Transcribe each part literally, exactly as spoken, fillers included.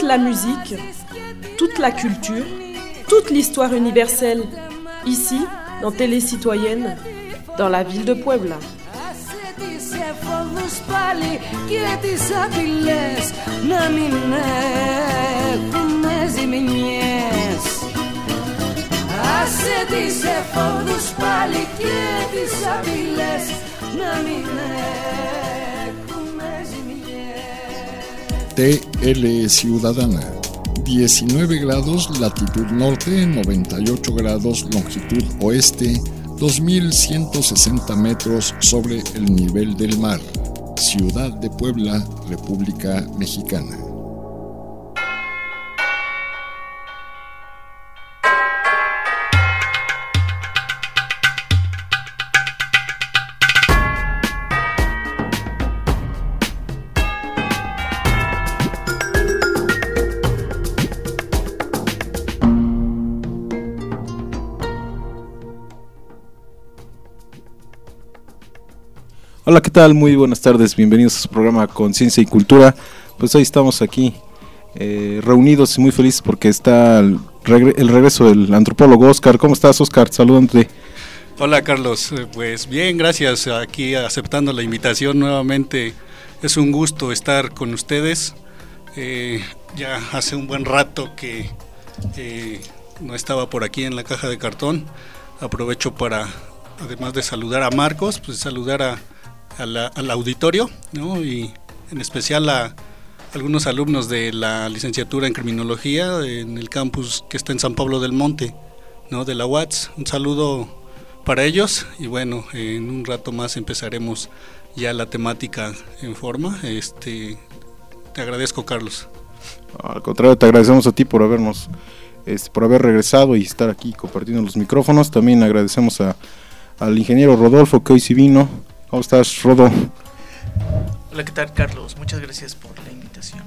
la musique, toute la culture, toute l'histoire universelle, ici, dans Télé Citoyenne, dans la ville de Puebla. T L Ciudadana, diecinueve grados latitud norte, noventa y ocho grados longitud oeste, dos mil ciento sesenta metros sobre el nivel del mar. Ciudad de Puebla, República Mexicana. Hola, ¿qué tal? Muy buenas tardes, bienvenidos a su programa Conciencia y Cultura. Pues hoy estamos aquí eh, reunidos y muy felices porque está el, regre- el regreso del antropólogo Oscar. ¿Cómo estás, Oscar? Saludante. Hola, Carlos. Pues bien, gracias. Aquí aceptando la invitación nuevamente. Es un gusto estar con ustedes. Eh, ya hace un buen rato que eh, no estaba por aquí en la caja de cartón. Aprovecho para, además de saludar a Marcos, pues saludar a A la, al auditorio, ¿no? Y en especial a algunos alumnos de la licenciatura en criminología en el campus que está en San Pablo del Monte, ¿no? De la U A T S. Un saludo para ellos y bueno, en un rato más empezaremos ya la temática en forma. Este, te agradezco, Carlos. Al contrario, te agradecemos a ti por habernos, este, por haber regresado y estar aquí compartiendo los micrófonos. También agradecemos a, al ingeniero Rodolfo que hoy sí vino. ¿Cómo estás, Rodo? Hola, ¿qué tal, Carlos? Muchas gracias por la invitación.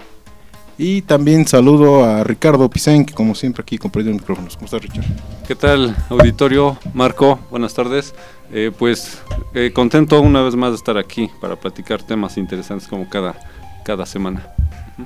Y también saludo a Ricardo Picén, que como siempre aquí compartiendo micrófonos. ¿Cómo estás, Richard? ¿Qué tal, auditorio? Marco, buenas tardes. Eh, pues eh, contento una vez más de estar aquí para platicar temas interesantes como cada, cada semana. Uh-huh.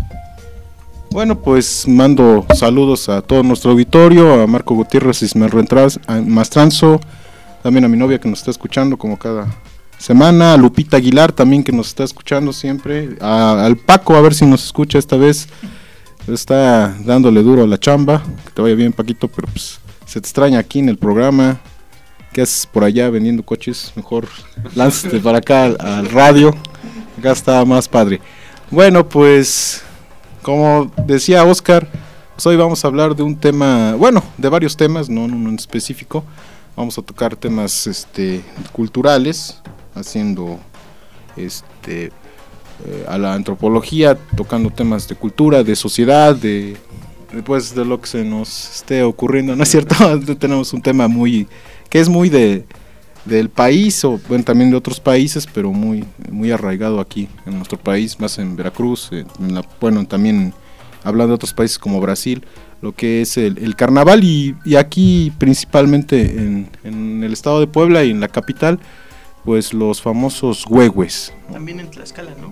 Bueno, pues mando saludos a todo nuestro auditorio, a Marco Gutiérrez Ismael Mastranzo, también a mi novia que nos está escuchando como cada semana, a Lupita Aguilar también que nos está escuchando siempre, a, al Paco a ver si nos escucha esta vez, está dándole duro a la chamba, que te vaya bien, Paquito, pero pues se te extraña aquí en el programa. ¿Qué haces por allá vendiendo coches? Mejor lánzate para acá al, al radio, acá está más padre. Bueno, pues como decía Oscar, pues hoy vamos a hablar de un tema, bueno, de varios temas, no uno en específico. Vamos a tocar temas este, culturales, haciendo este, eh, a la antropología, tocando temas de cultura, de sociedad, de después de lo que se nos esté ocurriendo, ¿no es cierto? Tenemos un tema muy, que es muy de del país, o bueno, también de otros países, pero muy, muy arraigado aquí en nuestro país, más en Veracruz, en la, bueno, también hablando de otros países como Brasil, lo que es el, el carnaval y, y aquí principalmente en, en el estado de Puebla y en la capital, pues los famosos huehues, ¿no? También en Tlaxcala, ¿no?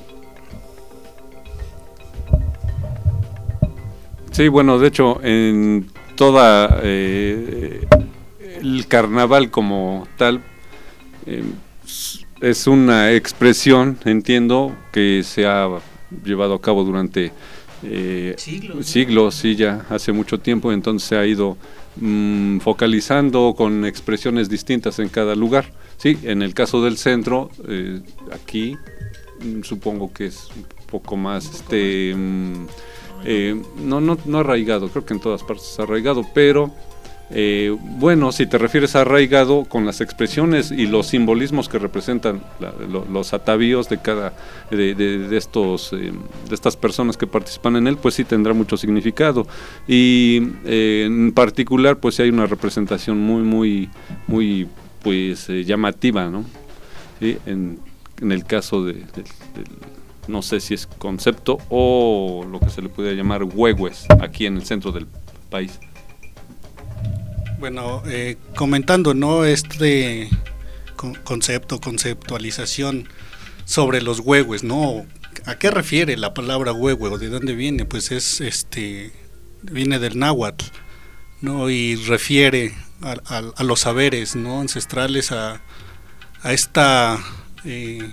Sí, bueno, de hecho, en toda eh, el carnaval como tal eh, es una expresión, entiendo, que se ha llevado a cabo durante Eh, siglos, siglos, sí, ya hace mucho tiempo, entonces se ha ido mmm, focalizando con expresiones distintas en cada lugar. Sí, en el caso del centro, eh, aquí mmm, supongo que es un poco más, un poco este, mmm, eh, no, no, no arraigado, creo que en todas partes es arraigado, pero Eh, bueno, si te refieres a arraigado, con las expresiones y los simbolismos que representan la, lo, los atavíos de cada de, de, de estos eh, de estas personas que participan en él, pues sí tendrá mucho significado. Y eh, en particular, pues sí hay una representación muy muy muy pues eh, llamativa, ¿no? ¿Sí? En, en el caso de, de, de no sé si es concepto o lo que se le puede llamar huehues aquí en el centro del país. Bueno, eh, comentando, ¿no? Este con, concepto, conceptualización sobre los huehues, ¿no? ¿a qué refiere la palabra huehue o de dónde viene? Pues es este viene del náhuatl, ¿no? Y refiere a, a, a los saberes, ¿no? Ancestrales, a, a esta eh,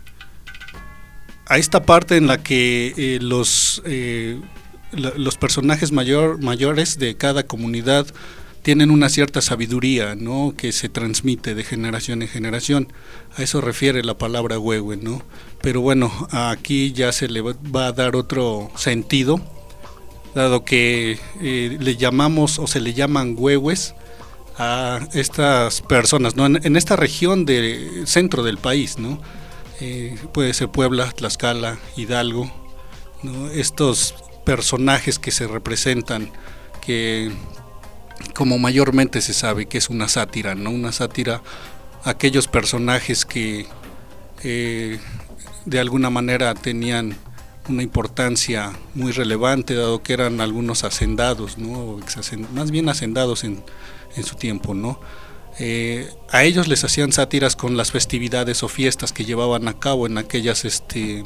a esta parte en la que eh, los eh, la, los personajes mayor, mayores de cada comunidad tienen una cierta sabiduría, ¿no? Que se transmite de generación en generación. A eso refiere la palabra huehue, ¿no? Pero bueno, aquí ya se le va a dar otro sentido, dado que eh, le llamamos o se le llaman huehues a estas personas, ¿no? En, en esta región del centro del país, ¿no? Eh, puede ser Puebla, Tlaxcala, Hidalgo, ¿no? Estos personajes que se representan, que como mayormente se sabe que es una sátira, ¿no? Una sátira a aquellos personajes que eh, de alguna manera tenían una importancia muy relevante, dado que eran algunos hacendados, ¿no? Más bien hacendados en, en su tiempo, ¿no? Eh, a ellos les hacían sátiras con las festividades o fiestas que llevaban a cabo en aquellas este,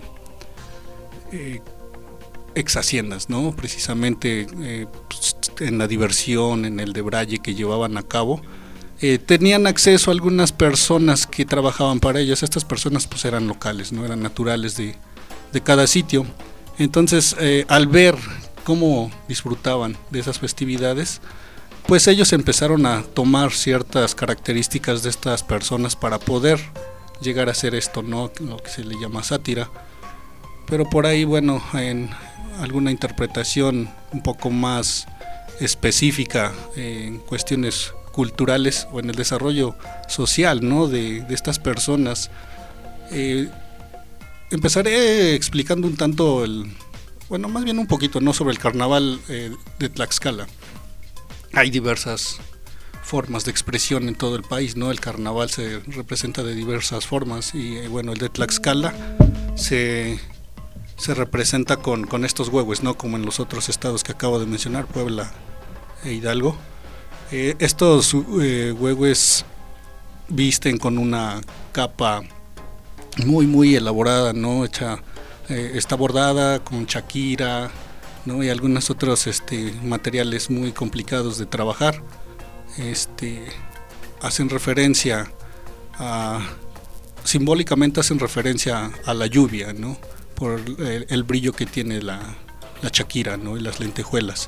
eh, ex haciendas, ¿no? Precisamente eh, pues, en la diversión, en el debraye que llevaban a cabo, eh, tenían acceso a algunas personas que trabajaban para ellas. Estas personas pues eran locales, no eran naturales de, de cada sitio. Entonces eh, al ver cómo disfrutaban de esas festividades, pues ellos empezaron a tomar ciertas características de estas personas para poder llegar a hacer esto, ¿no? Lo que se le llama sátira. Pero por ahí, bueno, en alguna interpretación un poco más específica eh, en cuestiones culturales o en el desarrollo social, ¿no? de, de estas personas, eh, empezaré explicando un tanto el, bueno, más bien un poquito, ¿no? Sobre el carnaval eh, de Tlaxcala. Hay diversas formas de expresión en todo el país, ¿no? El carnaval se representa de diversas formas y eh, bueno, el de Tlaxcala se se representa con, con estos huehues, ¿no? Como en los otros estados que acabo de mencionar, Puebla e Hidalgo. Eh, estos eh, huehues visten con una capa muy muy elaborada, ¿no? Hecha, eh, está bordada con chaquira, ¿no? Y algunos otros este, materiales muy complicados de trabajar. Este, hacen referencia a, simbólicamente hacen referencia a la lluvia, ¿no? Por el, el brillo que tiene la, la chaquira, ¿no? Y las lentejuelas.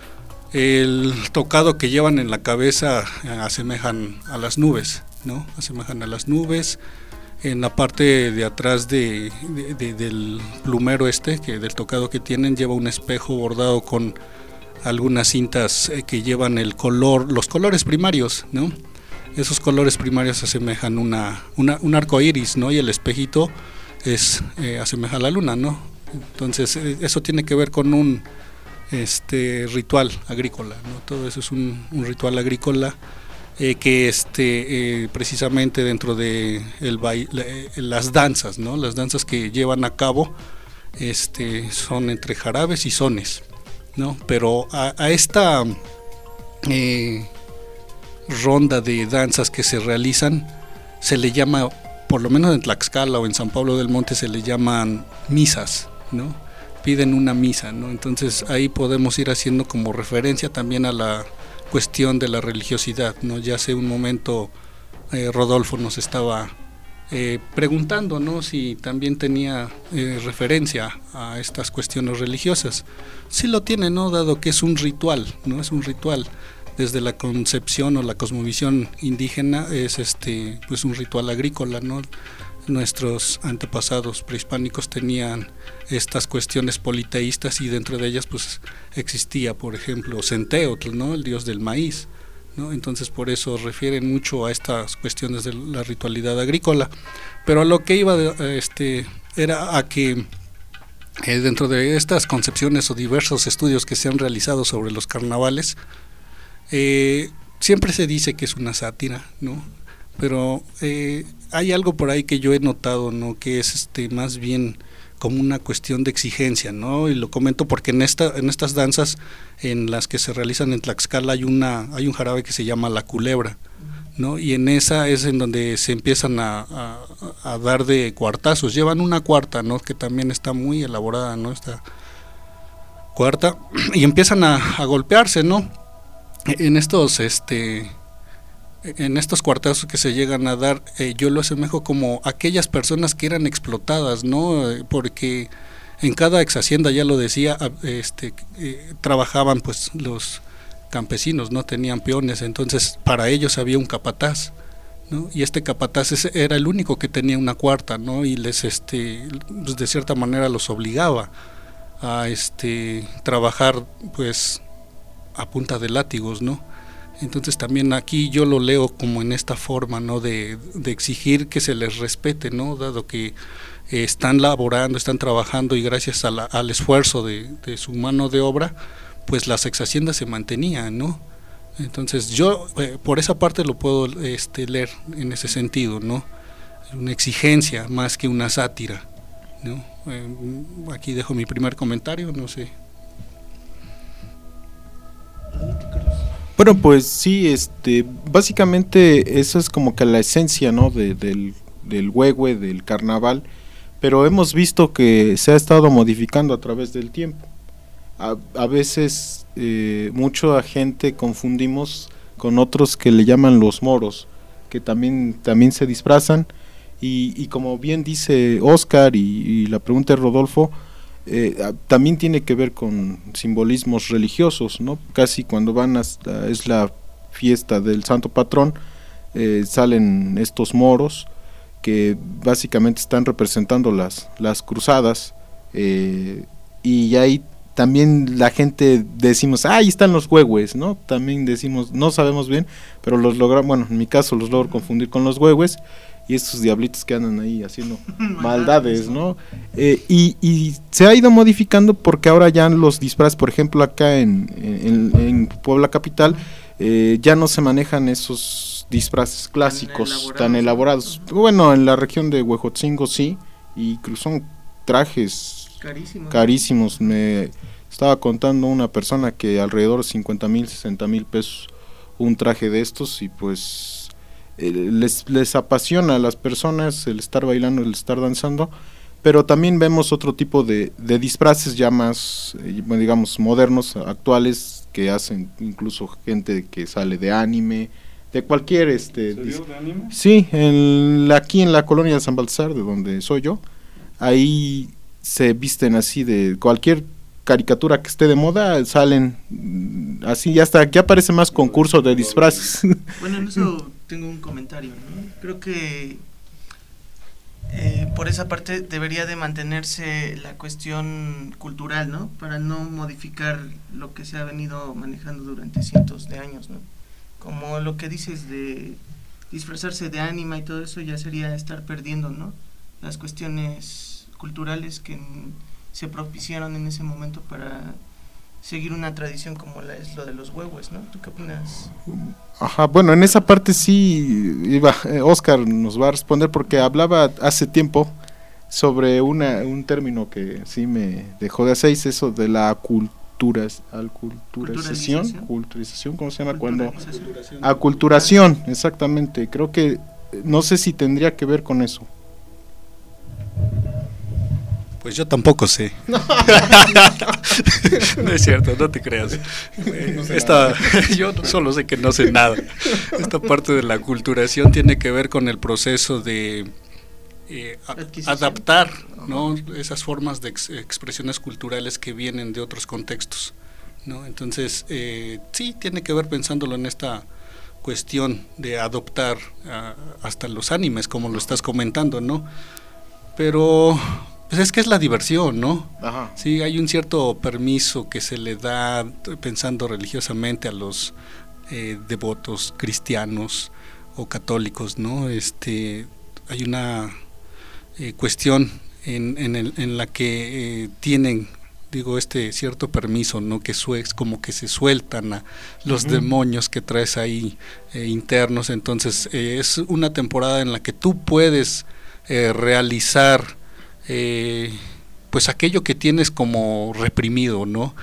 El tocado que llevan en la cabeza eh, asemejan a las nubes, ¿no? Asemejan a las nubes. En la parte de atrás de, de, de, del plumero este, que del tocado que tienen, lleva un espejo bordado con algunas cintas eh, que llevan el color, los colores primarios, ¿no? Esos colores primarios asemejan una, una, un arco iris, ¿no? Y el espejito es eh, asemeja a la luna, ¿no? Entonces eh, eso tiene que ver con un este ritual agrícola, ¿no? Todo eso es un, un ritual agrícola eh, que este eh, precisamente dentro de el baile, las danzas, ¿no? Las danzas que llevan a cabo este son entre jarabes y sones, ¿no? Pero a, a esta eh, ronda de danzas que se realizan se le llama, por lo menos en Tlaxcala o en San Pablo del Monte, se le llaman misas, ¿no? Piden una misa, ¿no? Entonces ahí podemos ir haciendo como referencia también a la cuestión de la religiosidad, ¿no? Ya hace un momento eh, Rodolfo nos estaba eh, preguntando, ¿no? Si también tenía eh, referencia a estas cuestiones religiosas. Sí lo tiene, ¿no? Dado que es un ritual, ¿no? Es un ritual. Desde la concepción o la cosmovisión indígena es este pues un ritual agrícola, ¿no? Nuestros antepasados prehispánicos tenían estas cuestiones politeístas y dentro de ellas pues existía, por ejemplo, Centeotl, ¿no? El dios del maíz, ¿no? Entonces por eso refieren mucho a estas cuestiones de la ritualidad agrícola. Pero a lo que iba este era a que eh, dentro de estas concepciones o diversos estudios que se han realizado sobre los carnavales, Eh, siempre se dice que es una sátira, ¿no? Pero eh, hay algo por ahí que yo he notado, ¿no? Que es este más bien como una cuestión de exigencia, ¿no? Y lo comento porque en esta en estas danzas en las que se realizan en Tlaxcala hay una hay un jarabe que se llama la culebra, ¿no? Y en esa es en donde se empiezan a, a, a dar de cuartazos. Llevan una cuarta, ¿no? Que también está muy elaborada, ¿no? Esta cuarta, y empiezan a, a golpearse, ¿no? En estos, este, en estos cuartazos que se llegan a dar, eh, yo lo asemejo como aquellas personas que eran explotadas, ¿no? Porque en cada ex hacienda, ya lo decía, este, eh, trabajaban pues los campesinos, no tenían peones, entonces para ellos había un capataz, ¿no? Y este capataz ese era el único que tenía una cuarta, ¿no? Y les, este, pues de cierta manera los obligaba a este trabajar pues a punta de látigos, ¿no? Entonces también aquí yo lo leo como en esta forma, ¿no? De, de exigir que se les respete, ¿no? Dado que eh, están laborando, están trabajando y gracias a la, al esfuerzo de, de su mano de obra, pues las ex haciendas se mantenían, ¿no? Entonces yo eh, por esa parte lo puedo este, leer en ese sentido, ¿no? Una exigencia más que una sátira, ¿no? Eh, aquí dejo mi primer comentario, no sé. Bueno, pues sí, este, básicamente esa es como que la esencia, ¿no? De, del, del huehue, del carnaval, pero hemos visto que se ha estado modificando a través del tiempo. A, a veces eh, mucha gente confundimos con otros que le llaman los moros, que también, también se disfrazan. Y, y como bien dice Oscar y, y la pregunta de Rodolfo, eh, también tiene que ver con simbolismos religiosos, ¿no? Casi cuando van hasta, es la fiesta del santo patrón, eh, salen estos moros que básicamente están representando las, las cruzadas, eh, y ahí también la gente decimos, ah, ahí están los huehues, ¿no? También decimos, no sabemos bien, pero los logramos, bueno, en mi caso los logro confundir con los huehues, y estos diablitos que andan ahí haciendo maldades, ¿no? Eh, y, y se ha ido modificando porque ahora ya los disfraces, por ejemplo acá en, en, en Puebla capital, eh, ya no se manejan esos disfraces clásicos tan elaborados. tan elaborados. Bueno, en la región de Huejotzingo sí, y son trajes carísimos. carísimos. Me estaba contando una persona que alrededor de cincuenta mil, sesenta mil pesos un traje de estos, y pues Les, les apasiona a las personas el estar bailando, el estar danzando, pero también vemos otro tipo de, de disfraces ya más, eh, digamos, modernos, actuales, que hacen incluso gente que sale de anime, de cualquier... este ¿Se dio de anime? Sí, en la, aquí en la colonia de San Baltasar, de donde soy yo, ahí se visten así de cualquier caricatura que esté de moda, salen así, ya hasta ya parece más concurso de disfraces. Bueno, en eso tengo un comentario, ¿no? Creo que eh, por esa parte debería de mantenerse la cuestión cultural, ¿no? Para no modificar lo que se ha venido manejando durante cientos de años, ¿no? Como lo que dices de disfrazarse de ánima y todo eso, ya sería estar perdiendo, ¿no? Las cuestiones culturales que en, se propiciaron en ese momento para seguir una tradición como la es lo de los huehues, ¿no? ¿Tú qué opinas? Ajá, bueno, en esa parte sí iba, eh, Oscar nos va a responder, porque hablaba hace tiempo sobre una un término que sí me dejó de seis, eso de la cultura, aculturación, culturización, ¿cómo se llama? Cuando aculturación, exactamente. Creo que no sé si tendría que ver con eso. Pues yo tampoco sé. No es cierto, no te creas. No sé Esta, yo solo sé que no sé nada. Esta parte de la aculturación tiene que ver con el proceso de eh, a, adaptar, ¿no? Esas formas de ex, expresiones culturales que vienen de otros contextos, ¿no? Entonces, eh, sí, tiene que ver pensándolo en esta cuestión de adoptar uh, hasta los animes, como lo estás comentando, ¿no? Pero pues es que es la diversión, ¿no? Ajá. Sí, hay un cierto permiso que se le da, pensando religiosamente, a los eh, devotos cristianos o católicos, ¿no? Este, hay una eh, cuestión en, en, el, en la que eh, tienen, digo, este cierto permiso, ¿no? Que su, es como que se sueltan a los uh-huh. demonios que traes ahí eh, internos. Entonces eh, es una temporada en la que tú puedes eh, realizar Eh, pues aquello que tienes como reprimido, ¿no?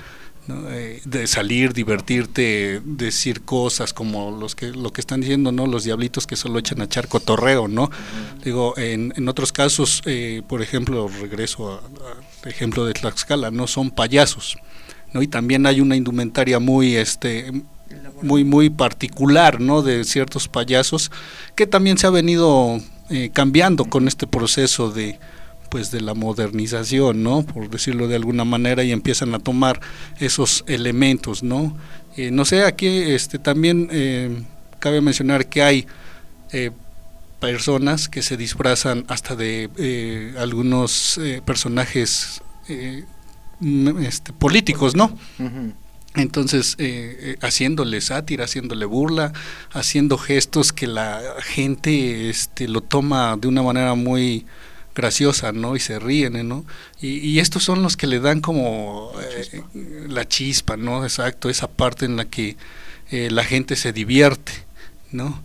¿no? Eh, de salir, divertirte, decir cosas como los que lo que están diciendo, ¿no? Los diablitos que solo echan a echar cotorreo, ¿no? Uh-huh. Digo, en, en otros casos, eh, por ejemplo, regreso al ejemplo de Tlaxcala, no son payasos, ¿no? Y también hay una indumentaria muy este muy muy particular, ¿no? De ciertos payasos que también se ha venido eh, cambiando con este proceso de pues de la modernización, ¿no? Por decirlo de alguna manera, y empiezan a tomar esos elementos, ¿no? Eh, no sé, aquí este también eh, cabe mencionar que hay eh, personas que se disfrazan hasta de eh, algunos eh, personajes eh, este, políticos, ¿no? Uh-huh. Entonces, eh, eh, haciéndole sátira, haciéndole burla, haciendo gestos que la gente este, lo toma de una manera muy graciosa, ¿no? Y se ríen, ¿no? Y, y estos son los que le dan como eh, la chispa, ¿no? Exacto, esa parte en la que eh, la gente se divierte, ¿no?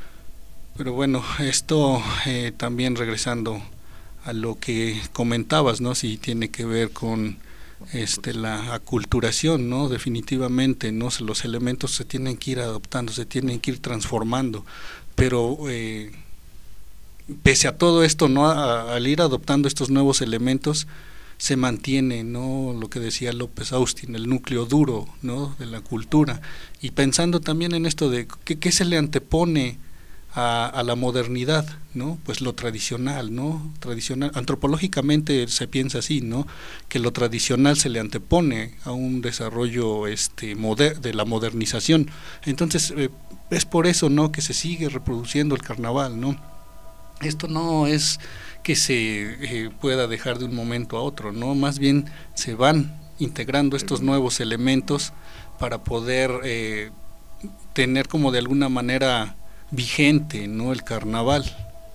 Pero bueno, esto eh, también regresando a lo que comentabas, ¿no? Si tiene que ver con este la aculturación, ¿no? Definitivamente, ¿no? Los elementos se tienen que ir adoptando, se tienen que ir transformando, pero eh, pese a todo esto, ¿no? A, al ir adoptando estos nuevos elementos, se mantiene, ¿no? Lo que decía López Austin, el núcleo duro, ¿no? De la cultura, y pensando también en esto de qué, qué se le antepone a, a la modernidad, ¿no? Pues lo tradicional, ¿no? Tradicional, antropológicamente se piensa así, ¿no? Que lo tradicional se le antepone a un desarrollo este moder- de la modernización. Entonces, eh, es por eso, ¿no? Que se sigue reproduciendo el carnaval, ¿no? Esto no es que se eh, pueda dejar de un momento a otro, ¿no? Más bien se van integrando estos nuevos elementos para poder eh, tener como de alguna manera vigente, ¿no? El carnaval.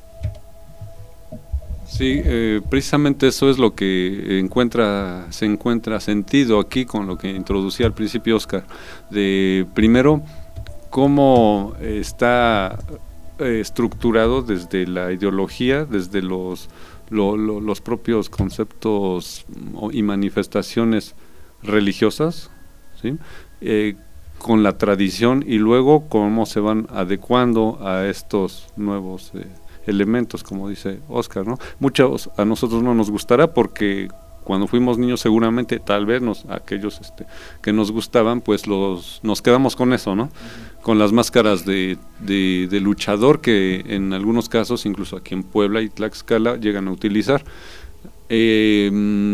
Sí, eh, precisamente eso es lo que encuentra, se encuentra sentido aquí con lo que introducía al principio Oscar, de primero cómo está eh, estructurado desde la ideología, desde los, lo, lo, los propios conceptos y manifestaciones religiosas, ¿sí? Eh, con la tradición, y luego cómo se van adecuando a estos nuevos eh, elementos, como dice Oscar, ¿no? Muchos a nosotros no nos gustará porque cuando fuimos niños seguramente tal vez nos aquellos este que nos gustaban pues los nos quedamos con eso, ¿no? Uh-huh. Con las máscaras de, de, de luchador que en algunos casos, incluso aquí en Puebla y Tlaxcala, llegan a utilizar. Eh,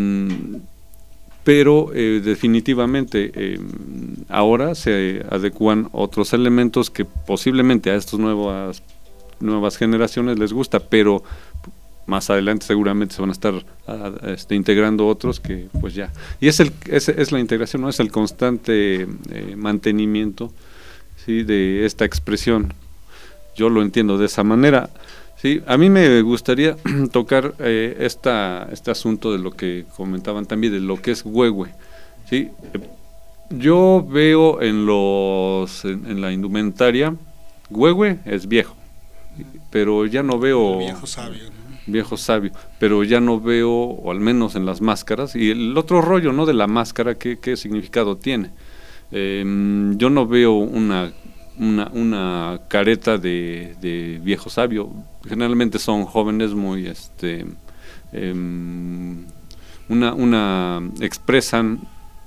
pero eh, definitivamente eh, ahora se adecuan otros elementos que posiblemente a estas nuevas nuevas generaciones les gusta, pero más adelante seguramente se van a estar a, a, este, integrando otros que pues ya, y es el es, es la integración, no es el constante eh, mantenimiento, ¿sí? De esta expresión. Yo lo entiendo de esa manera. Sí, a mí me gustaría tocar eh, esta, este asunto de lo que comentaban también, de lo que es huehue. ¿Sí? Yo veo en los en, en la indumentaria, huehue es viejo, pero ya no veo... El viejo sabio, ¿no? Viejo sabio, pero ya no veo, o al menos en las máscaras, y el otro rollo, ¿no? De la máscara, ¿qué, qué significado tiene? Eh, yo no veo una... Una, una careta de, de viejo sabio. Generalmente son jóvenes muy este eh, una, una expresan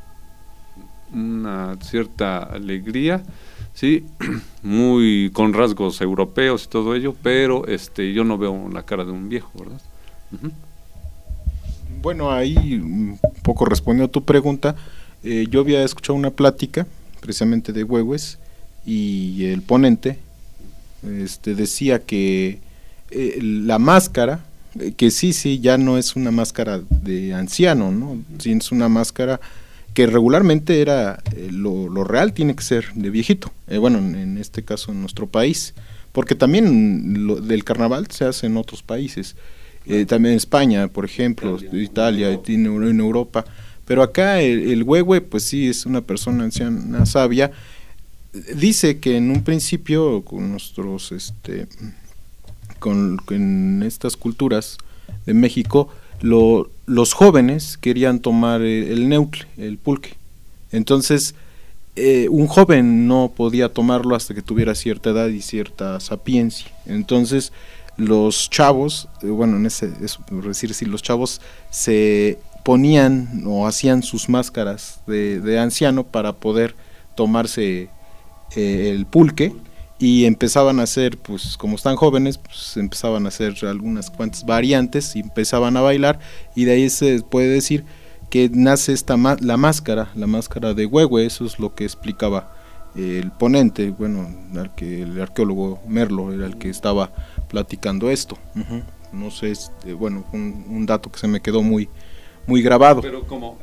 una cierta alegría, sí, muy con rasgos europeos y todo ello, pero este yo no veo la cara de un viejo, ¿verdad? Uh-huh. Bueno, ahí un poco respondiendo a tu pregunta, eh, yo había escuchado una plática precisamente de huehues, y el ponente este, decía que eh, la máscara, eh, que sí, sí, ya no es una máscara de anciano, ¿no? Sí, es una máscara que regularmente era, eh, lo, lo real tiene que ser de viejito, eh, bueno, en, en este caso en nuestro país, porque también lo del carnaval se hace en otros países, eh, también en España, por ejemplo, Italia, en, en Europa, pero acá el, el huehue, pues sí, es una persona anciana sabia. Dice que en un principio con nuestros este con, con estas culturas de México lo, los jóvenes querían tomar el, el neutle, el pulque, Entonces, eh, un joven no podía tomarlo hasta que tuviera cierta edad y cierta sapiencia. Entonces, los chavos, eh, bueno, en ese, es decir, si los chavos se ponían o hacían sus máscaras de, de anciano para poder tomarse eh, el pulque, y empezaban a hacer, pues como están jóvenes, pues empezaban a hacer algunas cuantas variantes y empezaban a bailar, y de ahí se puede decir que nace esta la máscara, la máscara de Huehue. Eso es lo que explicaba eh, el ponente, bueno, el, que, el arqueólogo Merlo era el que estaba platicando esto. Uh-huh. No sé, este, bueno, un, un dato que se me quedó muy, muy grabado. Pero como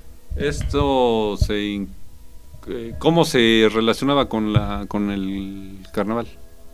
esto se ¿cómo se relacionaba con la con el carnaval?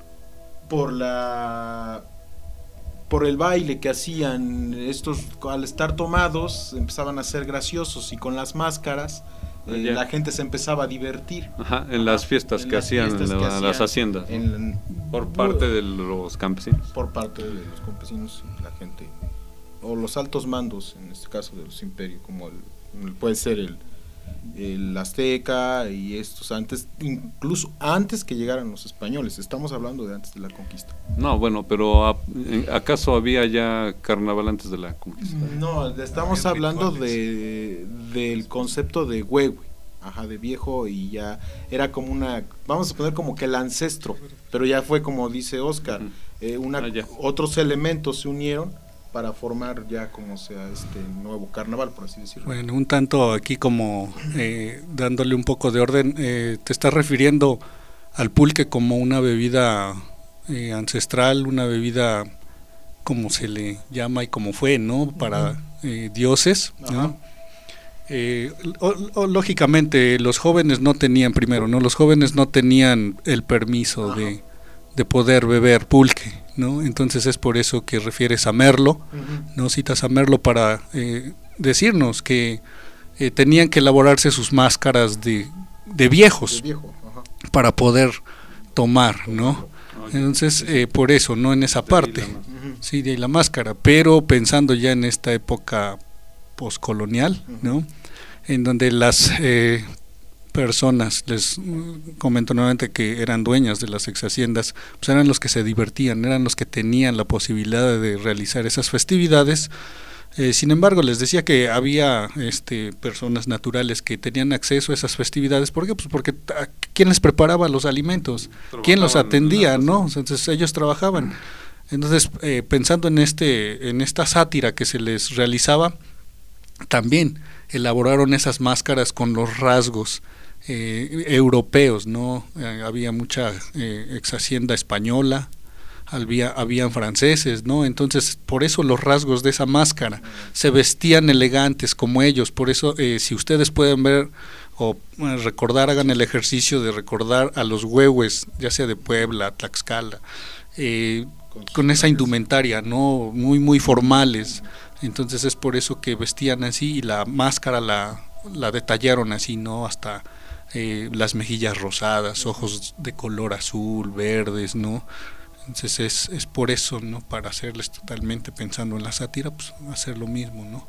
Por la por el baile que hacían estos, al estar tomados empezaban a ser graciosos, y con las máscaras eh, la gente se empezaba a divertir. Ajá, en las fiestas en que las hacían fiestas en la, que hacían, las haciendas, en, por parte de los campesinos. Por parte de los campesinos, la gente, o los altos mandos, en este caso de los imperios, como el, puede ser el el azteca y estos, antes, incluso antes que llegaran los españoles. Estamos hablando de antes de la conquista. No, bueno, pero ¿acaso había ya carnaval antes de la conquista? No, estamos hablando de del concepto de Huehue, ajá, de viejo, y ya era como una, vamos a poner como que el ancestro, pero ya fue como dice Oscar, uh-huh. eh, una, ah, otros elementos se unieron para formar ya como sea este nuevo carnaval, por así decirlo. Bueno, un tanto aquí como eh, dándole un poco de orden, eh, te estás refiriendo al pulque como una bebida eh, ancestral, una bebida como se le llama y como fue, ¿no? Para eh, dioses, ¿no? Eh, o, o, lógicamente los jóvenes no tenían primero, ¿no? Los jóvenes no tenían el permiso de, de poder beber pulque, ¿no? Entonces es por eso que refieres a Merlo, uh-huh. ¿no? Citas a Merlo para eh, decirnos que eh, tenían que elaborarse sus máscaras de, de viejos, de viejo, ajá. para poder tomar, ¿no? Entonces eh, por eso, no en esa parte, uh-huh. sí, de ahí la máscara, pero pensando ya en esta época poscolonial, ¿no? En donde las eh, personas, les comento nuevamente que eran dueñas de las ex haciendas, pues eran los que se divertían, eran los que tenían la posibilidad de realizar esas festividades. Eh, sin embargo, les decía que había este, personas naturales que tenían acceso a esas festividades. ¿Por qué? Pues porque ¿quién les preparaba los alimentos? ¿Quién los atendía? ¿No? Entonces ellos trabajaban. Entonces, eh, pensando en este, en esta sátira que se les realizaba, también elaboraron esas máscaras con los rasgos eh, europeos, ¿no? Eh, había mucha eh, ex hacienda española, había habían franceses, ¿no? Entonces, por eso los rasgos de esa máscara, se vestían elegantes como ellos. Por eso, eh, si ustedes pueden ver o eh, recordar, hagan el ejercicio de recordar a los huehues, ya sea de Puebla, Tlaxcala, eh, con esa indumentaria, ¿no? Muy, muy formales. Entonces es por eso que vestían así, y la máscara la, la detallaron así, ¿no? Hasta eh, las mejillas rosadas, ojos de color azul, verdes, ¿no? Entonces es, es por eso, ¿no? Para hacerles totalmente, pensando en la sátira, pues hacer lo mismo, ¿no?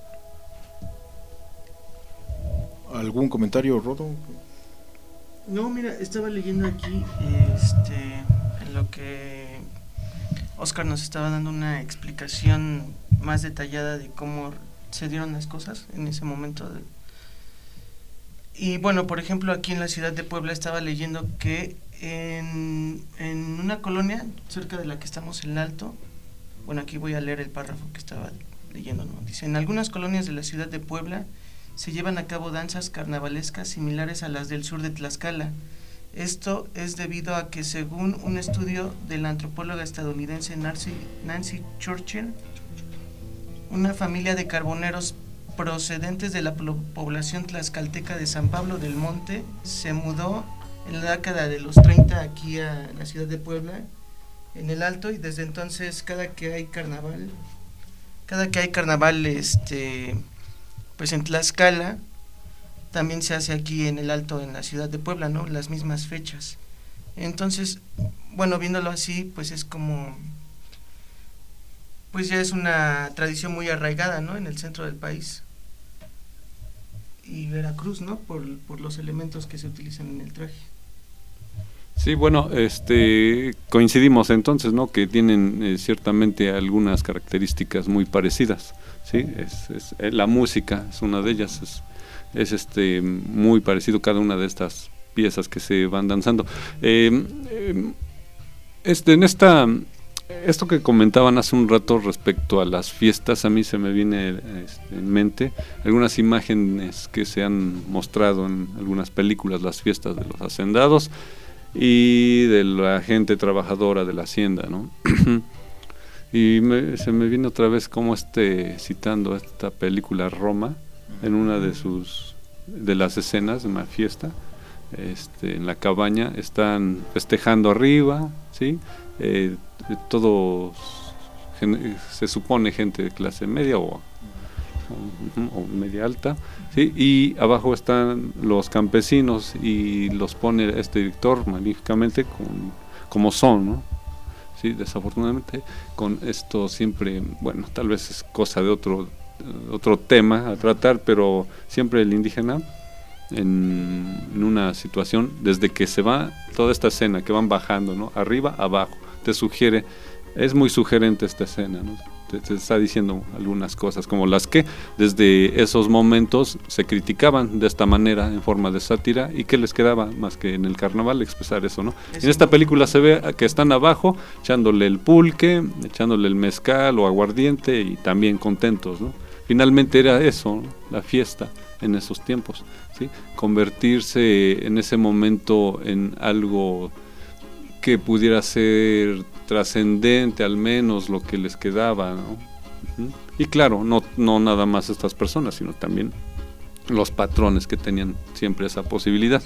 ¿Algún comentario, Rodo? No, mira, estaba leyendo aquí, este, en lo que Oscar nos estaba dando una explicación más detallada de cómo se dieron las cosas en ese momento. De... Y bueno, por ejemplo, aquí en la ciudad de Puebla estaba leyendo que en, en una colonia cerca de la que estamos, en el Alto, bueno, aquí voy a leer el párrafo que estaba leyendo, ¿no? Dice: en algunas colonias de la ciudad de Puebla se llevan a cabo danzas carnavalescas similares a las del sur de Tlaxcala. Esto es debido a que, según un estudio de la antropóloga estadounidense Nancy, Nancy Churchill, una familia de carboneros procedentes de la población tlaxcalteca de San Pablo del Monte se mudó en la década de los treinta aquí a la ciudad de Puebla, en el Alto, y desde entonces cada que hay carnaval, cada que hay carnaval este, pues en Tlaxcala, también se hace aquí en el Alto, en la ciudad de Puebla, ¿no? Las mismas fechas. Entonces, bueno, viéndolo así, pues es como, pues ya es una tradición muy arraigada, ¿no? En el centro del país. y Veracruz, ¿no? Por, por los elementos que se utilizan en el traje. Sí, bueno, este, coincidimos entonces, ¿no? Que tienen eh, ciertamente algunas características muy parecidas, ¿sí? Es, es, eh, la música es una de ellas, es, es este, muy parecido cada una de estas piezas que se van danzando. Eh, eh, este, en esta... Esto que comentaban hace un rato respecto a las fiestas, a mí se me viene este, en mente algunas imágenes que se han mostrado en algunas películas, las fiestas de los hacendados y de la gente trabajadora de la hacienda, ¿no? Y me, se me viene otra vez como este, citando esta película Roma, en una de sus, de las escenas de una fiesta, este, en la cabaña, están festejando arriba, ¿sí? Eh, todos se supone gente de clase media o, o, o media alta, ¿sí? Y abajo están los campesinos y los pone este director magníficamente con, como son, ¿no? Sí, desafortunadamente con esto siempre, bueno, tal vez es cosa de otro otro tema a tratar, pero siempre el indígena en, en una situación, desde que se va toda esta escena, que van bajando, ¿no? Arriba, abajo, te sugiere, es muy sugerente esta escena, ¿no? Te, te está diciendo algunas cosas, como las que desde esos momentos se criticaban de esta manera, en forma de sátira, y que les quedaba más que en el carnaval expresar eso, ¿no? Es en esta película se ve que están abajo, echándole el pulque, echándole el mezcal o aguardiente, y también contentos, ¿no? Finalmente era eso, ¿no? La fiesta en esos tiempos, ¿sí? Convertirse en ese momento en algo que pudiera ser trascendente, al menos lo que les quedaba, ¿no? Uh-huh. Y claro, no, no nada más estas personas, sino también los patrones que tenían siempre esa posibilidad.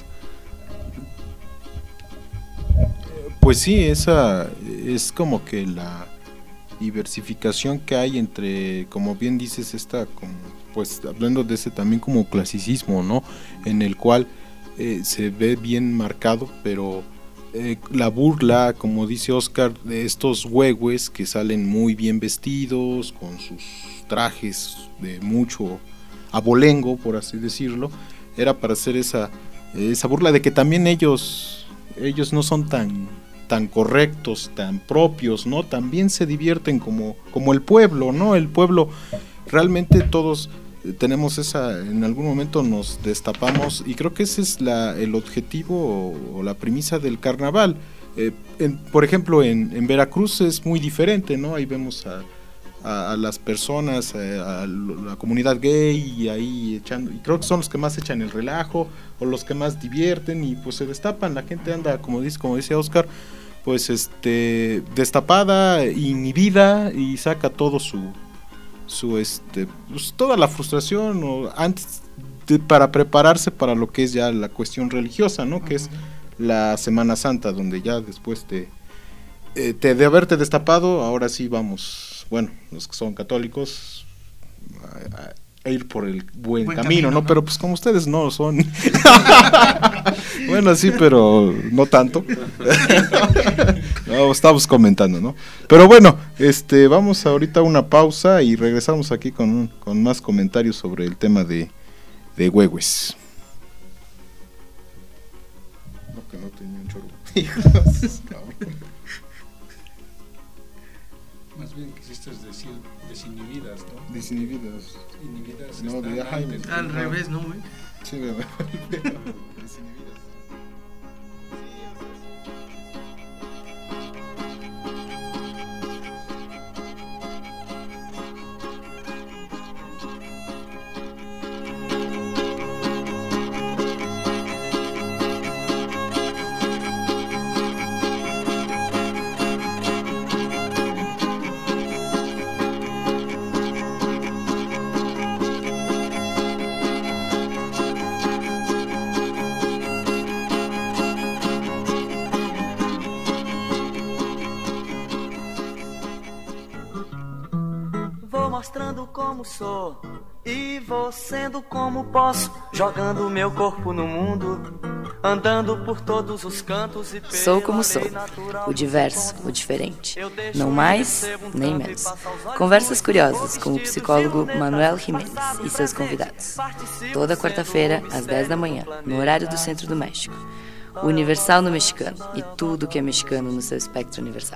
Pues sí, esa es como que la diversificación que hay entre, como bien dices, esta, como, pues hablando de ese también como clasicismo, ¿no? En el cual eh, se ve bien marcado, pero Eh, la burla, como dice Oscar, de estos huehues que salen muy bien vestidos, con sus trajes de mucho abolengo, por así decirlo, era para hacer esa, esa burla de que también ellos, ellos no son tan, tan correctos, tan propios, ¿no? También se divierten como, como el pueblo, ¿no? El pueblo, realmente todos tenemos esa, en algún momento nos destapamos, y creo que ese es la, el objetivo o, o la premisa del carnaval. Eh, en, por ejemplo, en, en Veracruz es muy diferente, ¿no? Ahí vemos a, a, a las personas, a, a la comunidad gay, y ahí echando, y creo que son los que más echan el relajo, o los que más divierten, y pues se destapan, la gente anda, como dice, como dice Oscar, pues este, destapada, inhibida, y saca todo su su este pues toda la frustración o antes de, para prepararse para lo que es ya la cuestión religiosa, ¿no? Uh-huh. Que es la Semana Santa, donde ya después de eh, te, de haberte destapado, ahora sí vamos, bueno, los que son católicos a, a ir por el buen, buen camino, camino, ¿no? ¿no? Pero pues como ustedes no son bueno, sí, pero no tanto. No, estamos comentando, ¿no? Pero bueno, este, vamos ahorita a una pausa y regresamos aquí con, con más comentarios sobre el tema de, de huehues. No, que no tenía un chorro. Más bien quisiste decir desinhibidas, ¿no? Desinhibidas. Inhibidas no, de Jaime. Al revés, ¿no, güey? Sí, me desinhibidas. Mostrando como sou e vou sendo como posso, jogando meu corpo no mundo, andando por todos os cantos e Sou como sou, o diverso, o diferente. Não mais, nem menos. Conversas curiosas com o psicólogo Manuel Jiménez e seus convidados. Toda quarta-feira, às dez da manhã, no horário do Centro do México. O Universal no mexicano e tudo que é mexicano no seu espectro universal.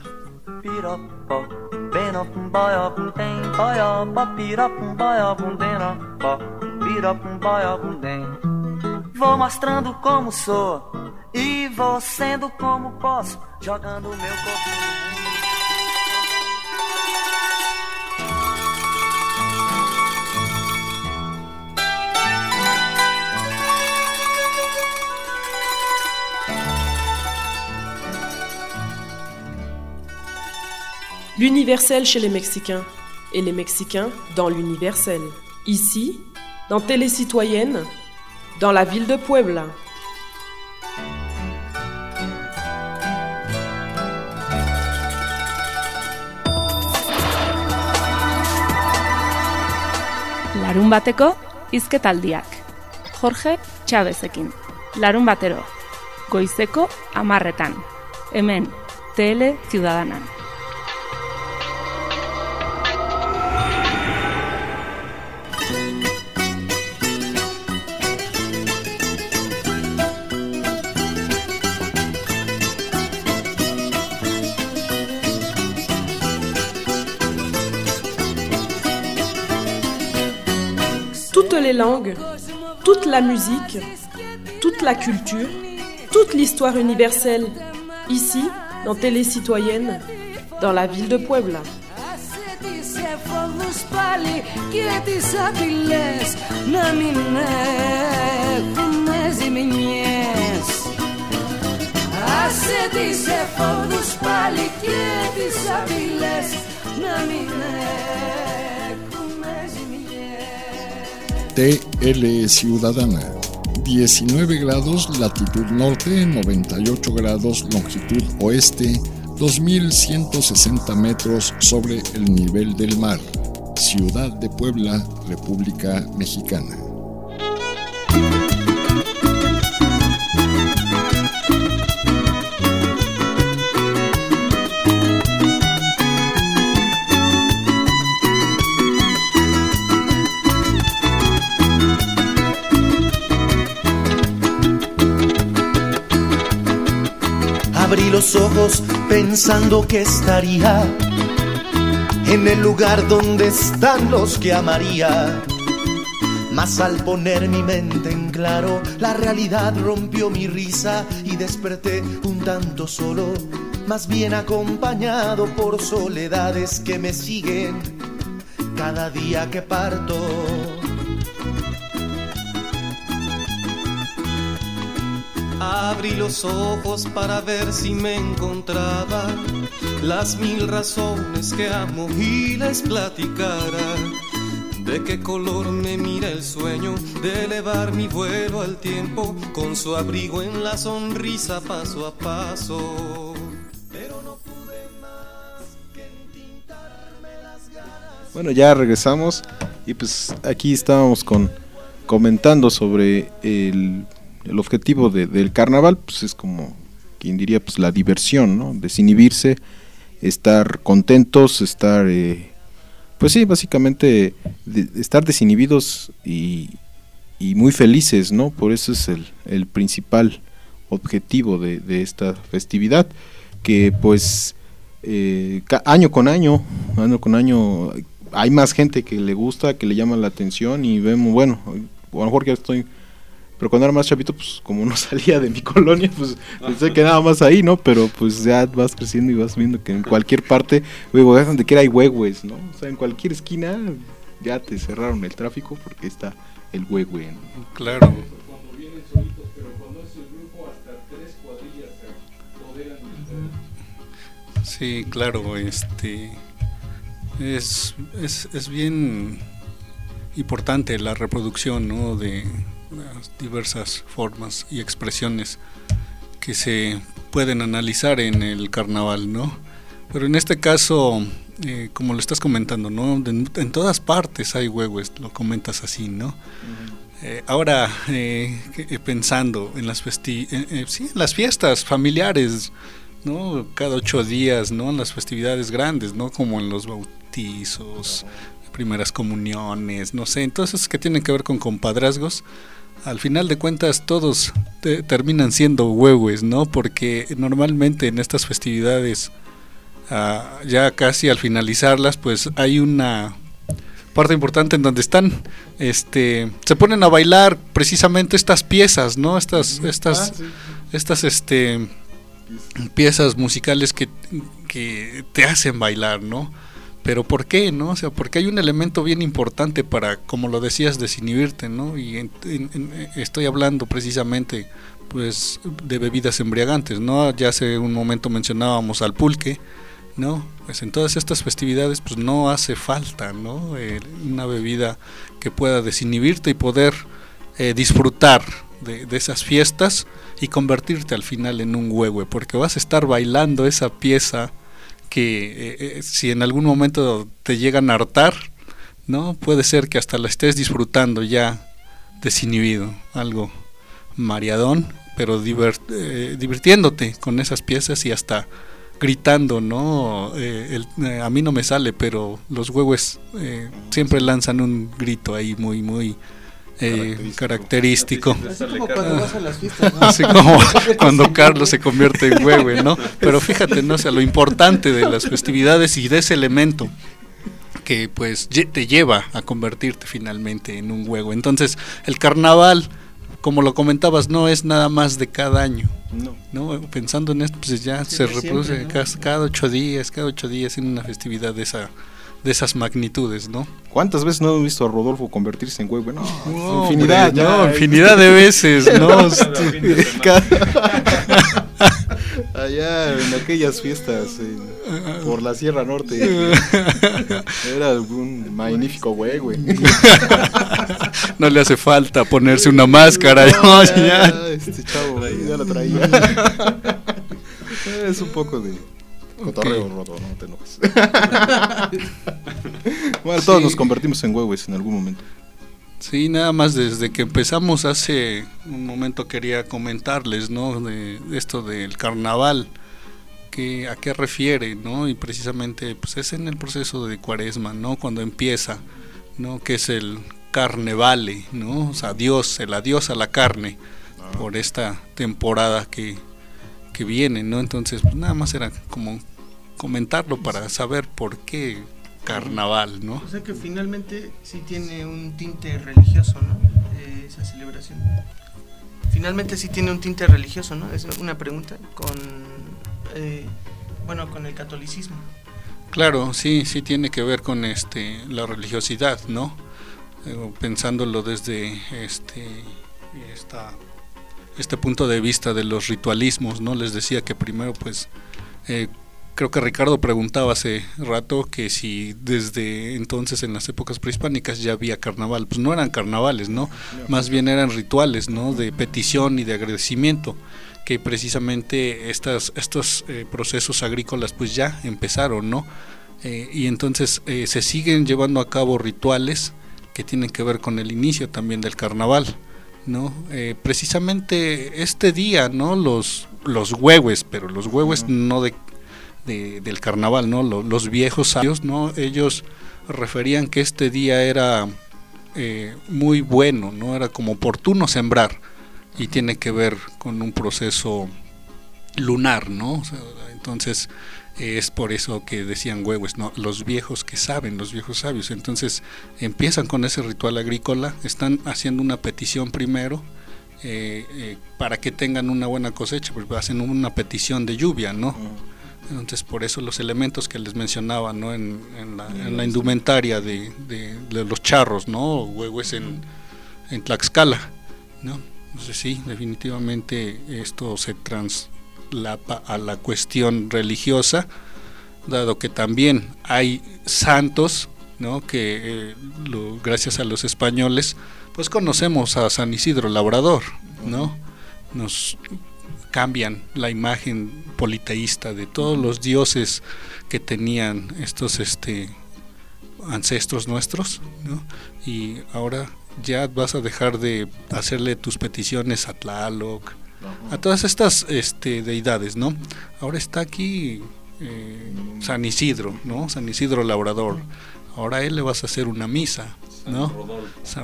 Vou mostrando como sou e vou sendo como posso, jogando meu corpo no mundo. L'universel chez les Mexicains et les Mexicains dans l'universel. Ici, dans Télé Citoyenne, dans la ville de Puebla. Larun bateko hizketaldiak. Jorge Chavezekin. Larun batero. Goizeko hamarretan. Hemen, Tele Ciudadanan. Toutes les langues, toute la musique, toute la culture, toute l'histoire universelle, ici, dans Télé Citoyenne, dans la ville de Puebla. T L Ciudadana, diecinueve grados latitud norte, noventa y ocho grados longitud oeste, dos mil ciento sesenta metros sobre el nivel del mar. Ciudad de Puebla, República Mexicana. Abrí los ojos pensando que estaría en el lugar donde están los que amaría. Mas al poner mi mente en claro, la realidad rompió mi risa y desperté un tanto solo, más bien acompañado por soledades que me siguen cada día que parto. Abrí los ojos para ver si me encontraba las mil razones que amo y les platicara de qué color me mira el sueño de elevar mi vuelo al tiempo con su abrigo en la sonrisa paso a paso. Pero no pude más que entintarme las ganas. Bueno, ya regresamos y pues aquí estábamos con comentando sobre el El objetivo de, del carnaval, pues es como quien diría, pues la diversión, ¿no? Desinhibirse, estar contentos, estar, eh, pues sí, básicamente de, estar desinhibidos y, y muy felices, ¿no? Por eso es el, el principal objetivo de, de esta festividad, que pues eh, año con año, año con año, hay más gente que le gusta, que le llama la atención y vemos, bueno, a lo mejor ya estoy... Pero cuando era más chavito, pues como no salía de mi colonia, pues pensé que nada más ahí, ¿no? Pero pues ya vas creciendo y vas viendo que en cualquier parte, luego donde quiera hay huehues, ¿no? O sea, en cualquier esquina ya te cerraron el tráfico porque está el huehue, ¿no? Claro. Cuando vienen solitos, pero cuando es el grupo hasta tres cuadrillas se rodean. Sí, claro, este es, es, es bien importante la reproducción, ¿no? De las diversas formas y expresiones que se pueden analizar en el carnaval, ¿no? Pero en este caso, eh, como lo estás comentando, ¿no? De, en todas partes hay huehues, lo comentas así, ¿no? Uh-huh. Eh, ahora, eh, pensando en las, festi eh, eh, sí, en las fiestas familiares, ¿no? Cada ocho días, ¿no? En las festividades grandes, ¿no? Como en los bautizos, primeras comuniones, no sé, entonces que tienen que ver con compadrazgos. Al final de cuentas todos te, terminan siendo huehues, ¿no? Porque normalmente en estas festividades, uh, ya casi al finalizarlas, pues hay una parte importante en donde están, este, se ponen a bailar precisamente estas piezas, ¿no? Estas, estas, estas, este, piezas musicales que, que te hacen bailar, ¿no? Pero ¿por qué, no? O sea, porque hay un elemento bien importante para, como lo decías, desinhibirte, ¿no? Y en, en, en, estoy hablando precisamente, pues, de bebidas embriagantes, ¿no? Ya hace un momento mencionábamos al pulque, ¿no? Pues en todas estas festividades, pues no hace falta, ¿no? Eh, una bebida que pueda desinhibirte y poder eh, disfrutar de, de esas fiestas y convertirte al final en un huehue, porque vas a estar bailando esa pieza que eh, eh, si en algún momento te llegan a hartar, ¿no? Puede ser que hasta la estés disfrutando ya desinhibido, algo mareadón, pero divert, eh, divirtiéndote con esas piezas y hasta gritando, ¿no? Eh, el, eh, a mí no me sale, pero los huehues eh, siempre lanzan un grito ahí muy, muy eh, característico. Así como cuando vas a las fiestas, ¿no? Así como cuando Carlos se convierte en huehue, ¿no? Pero fíjate, ¿no? O sea, lo importante de las festividades y de ese elemento que pues te lleva a convertirte finalmente en un huehue. Entonces, el carnaval, como lo comentabas, no es nada más de cada año. No. ¿No? Pensando en esto, pues ya sí, se reproduce siempre, ¿no? cada, cada ocho días, cada ocho días en una festividad de esa de esas magnitudes, ¿no? ¿Cuántas veces no he visto a Rodolfo convertirse en huehue? No, no, infinidad, hombre, no, ya, infinidad de veces, ¿no? Allá en aquellas fiestas eh, por la Sierra Norte era un magnífico huehue. No le hace falta ponerse una máscara. No, no, ya, ya. Este chavo ya la traía. Es un poco de cotorreo, okay. Rodo, no te enojes. Bueno, todos sí. Nos convertimos en huehues en algún momento. Sí, nada más desde que empezamos hace un momento quería comentarles, ¿no? De esto del carnaval, que a qué refiere, ¿no? Y precisamente pues es en el proceso de Cuaresma, ¿no? Cuando empieza, ¿no? Que es el carnevale, ¿no? O sea, Dios, el adiós a la carne, ah. por esta temporada que que viene, ¿no? Entonces, pues nada más era como comentarlo para saber por qué carnaval, ¿no? O sea que finalmente sí tiene un tinte religioso, ¿no? Eh, esa celebración. Finalmente sí tiene un tinte religioso, ¿no? Es una pregunta con, eh, bueno, con el catolicismo. Claro, sí, sí tiene que ver con este la religiosidad, ¿no? Eh, pensándolo desde este esta este punto de vista de los ritualismos, ¿no? Les decía que primero, pues, eh, creo que Ricardo preguntaba hace rato que si desde entonces en las épocas prehispánicas ya había carnaval. Pues no eran carnavales, ¿no? Más bien eran rituales, ¿no? De petición y de agradecimiento, que precisamente estas, estos eh, procesos agrícolas pues ya empezaron, ¿no? Eh, y entonces eh, se siguen llevando a cabo rituales que tienen que ver con el inicio también del carnaval, ¿no? Eh, precisamente este día, ¿no? Los los huehues, pero los huehues uh-huh. no de, de del carnaval, ¿no? Los, los viejos sabios, ¿no? Ellos referían que este día era eh, muy bueno, ¿no? Era como oportuno sembrar y tiene que ver con un proceso lunar, ¿no? O sea, entonces es por eso que decían huehues, ¿no? Los viejos que saben, los viejos sabios. Entonces empiezan con ese ritual agrícola, están haciendo una petición primero eh, eh, para que tengan una buena cosecha, porque hacen una petición de lluvia, ¿no? Entonces por eso los elementos que les mencionaba, ¿no? En, en, la, en la indumentaria de, de, de los charros, ¿no? Huehues en, en Tlaxcala, ¿no? Entonces sí, definitivamente esto se trans La, a la cuestión religiosa, dado que también hay santos, ¿no? que eh, lo, gracias a los españoles pues conocemos a San Isidro Labrador, ¿no? Nos cambian la imagen politeísta de todos los dioses que tenían estos este ancestros nuestros, ¿no? Y ahora ya vas a dejar de hacerle tus peticiones a Tlaloc, a todas estas este, deidades, ¿no? Ahora está aquí eh, San Isidro, ¿no? San Isidro Labrador. Ahora a él le vas a hacer una misa, ¿no? San,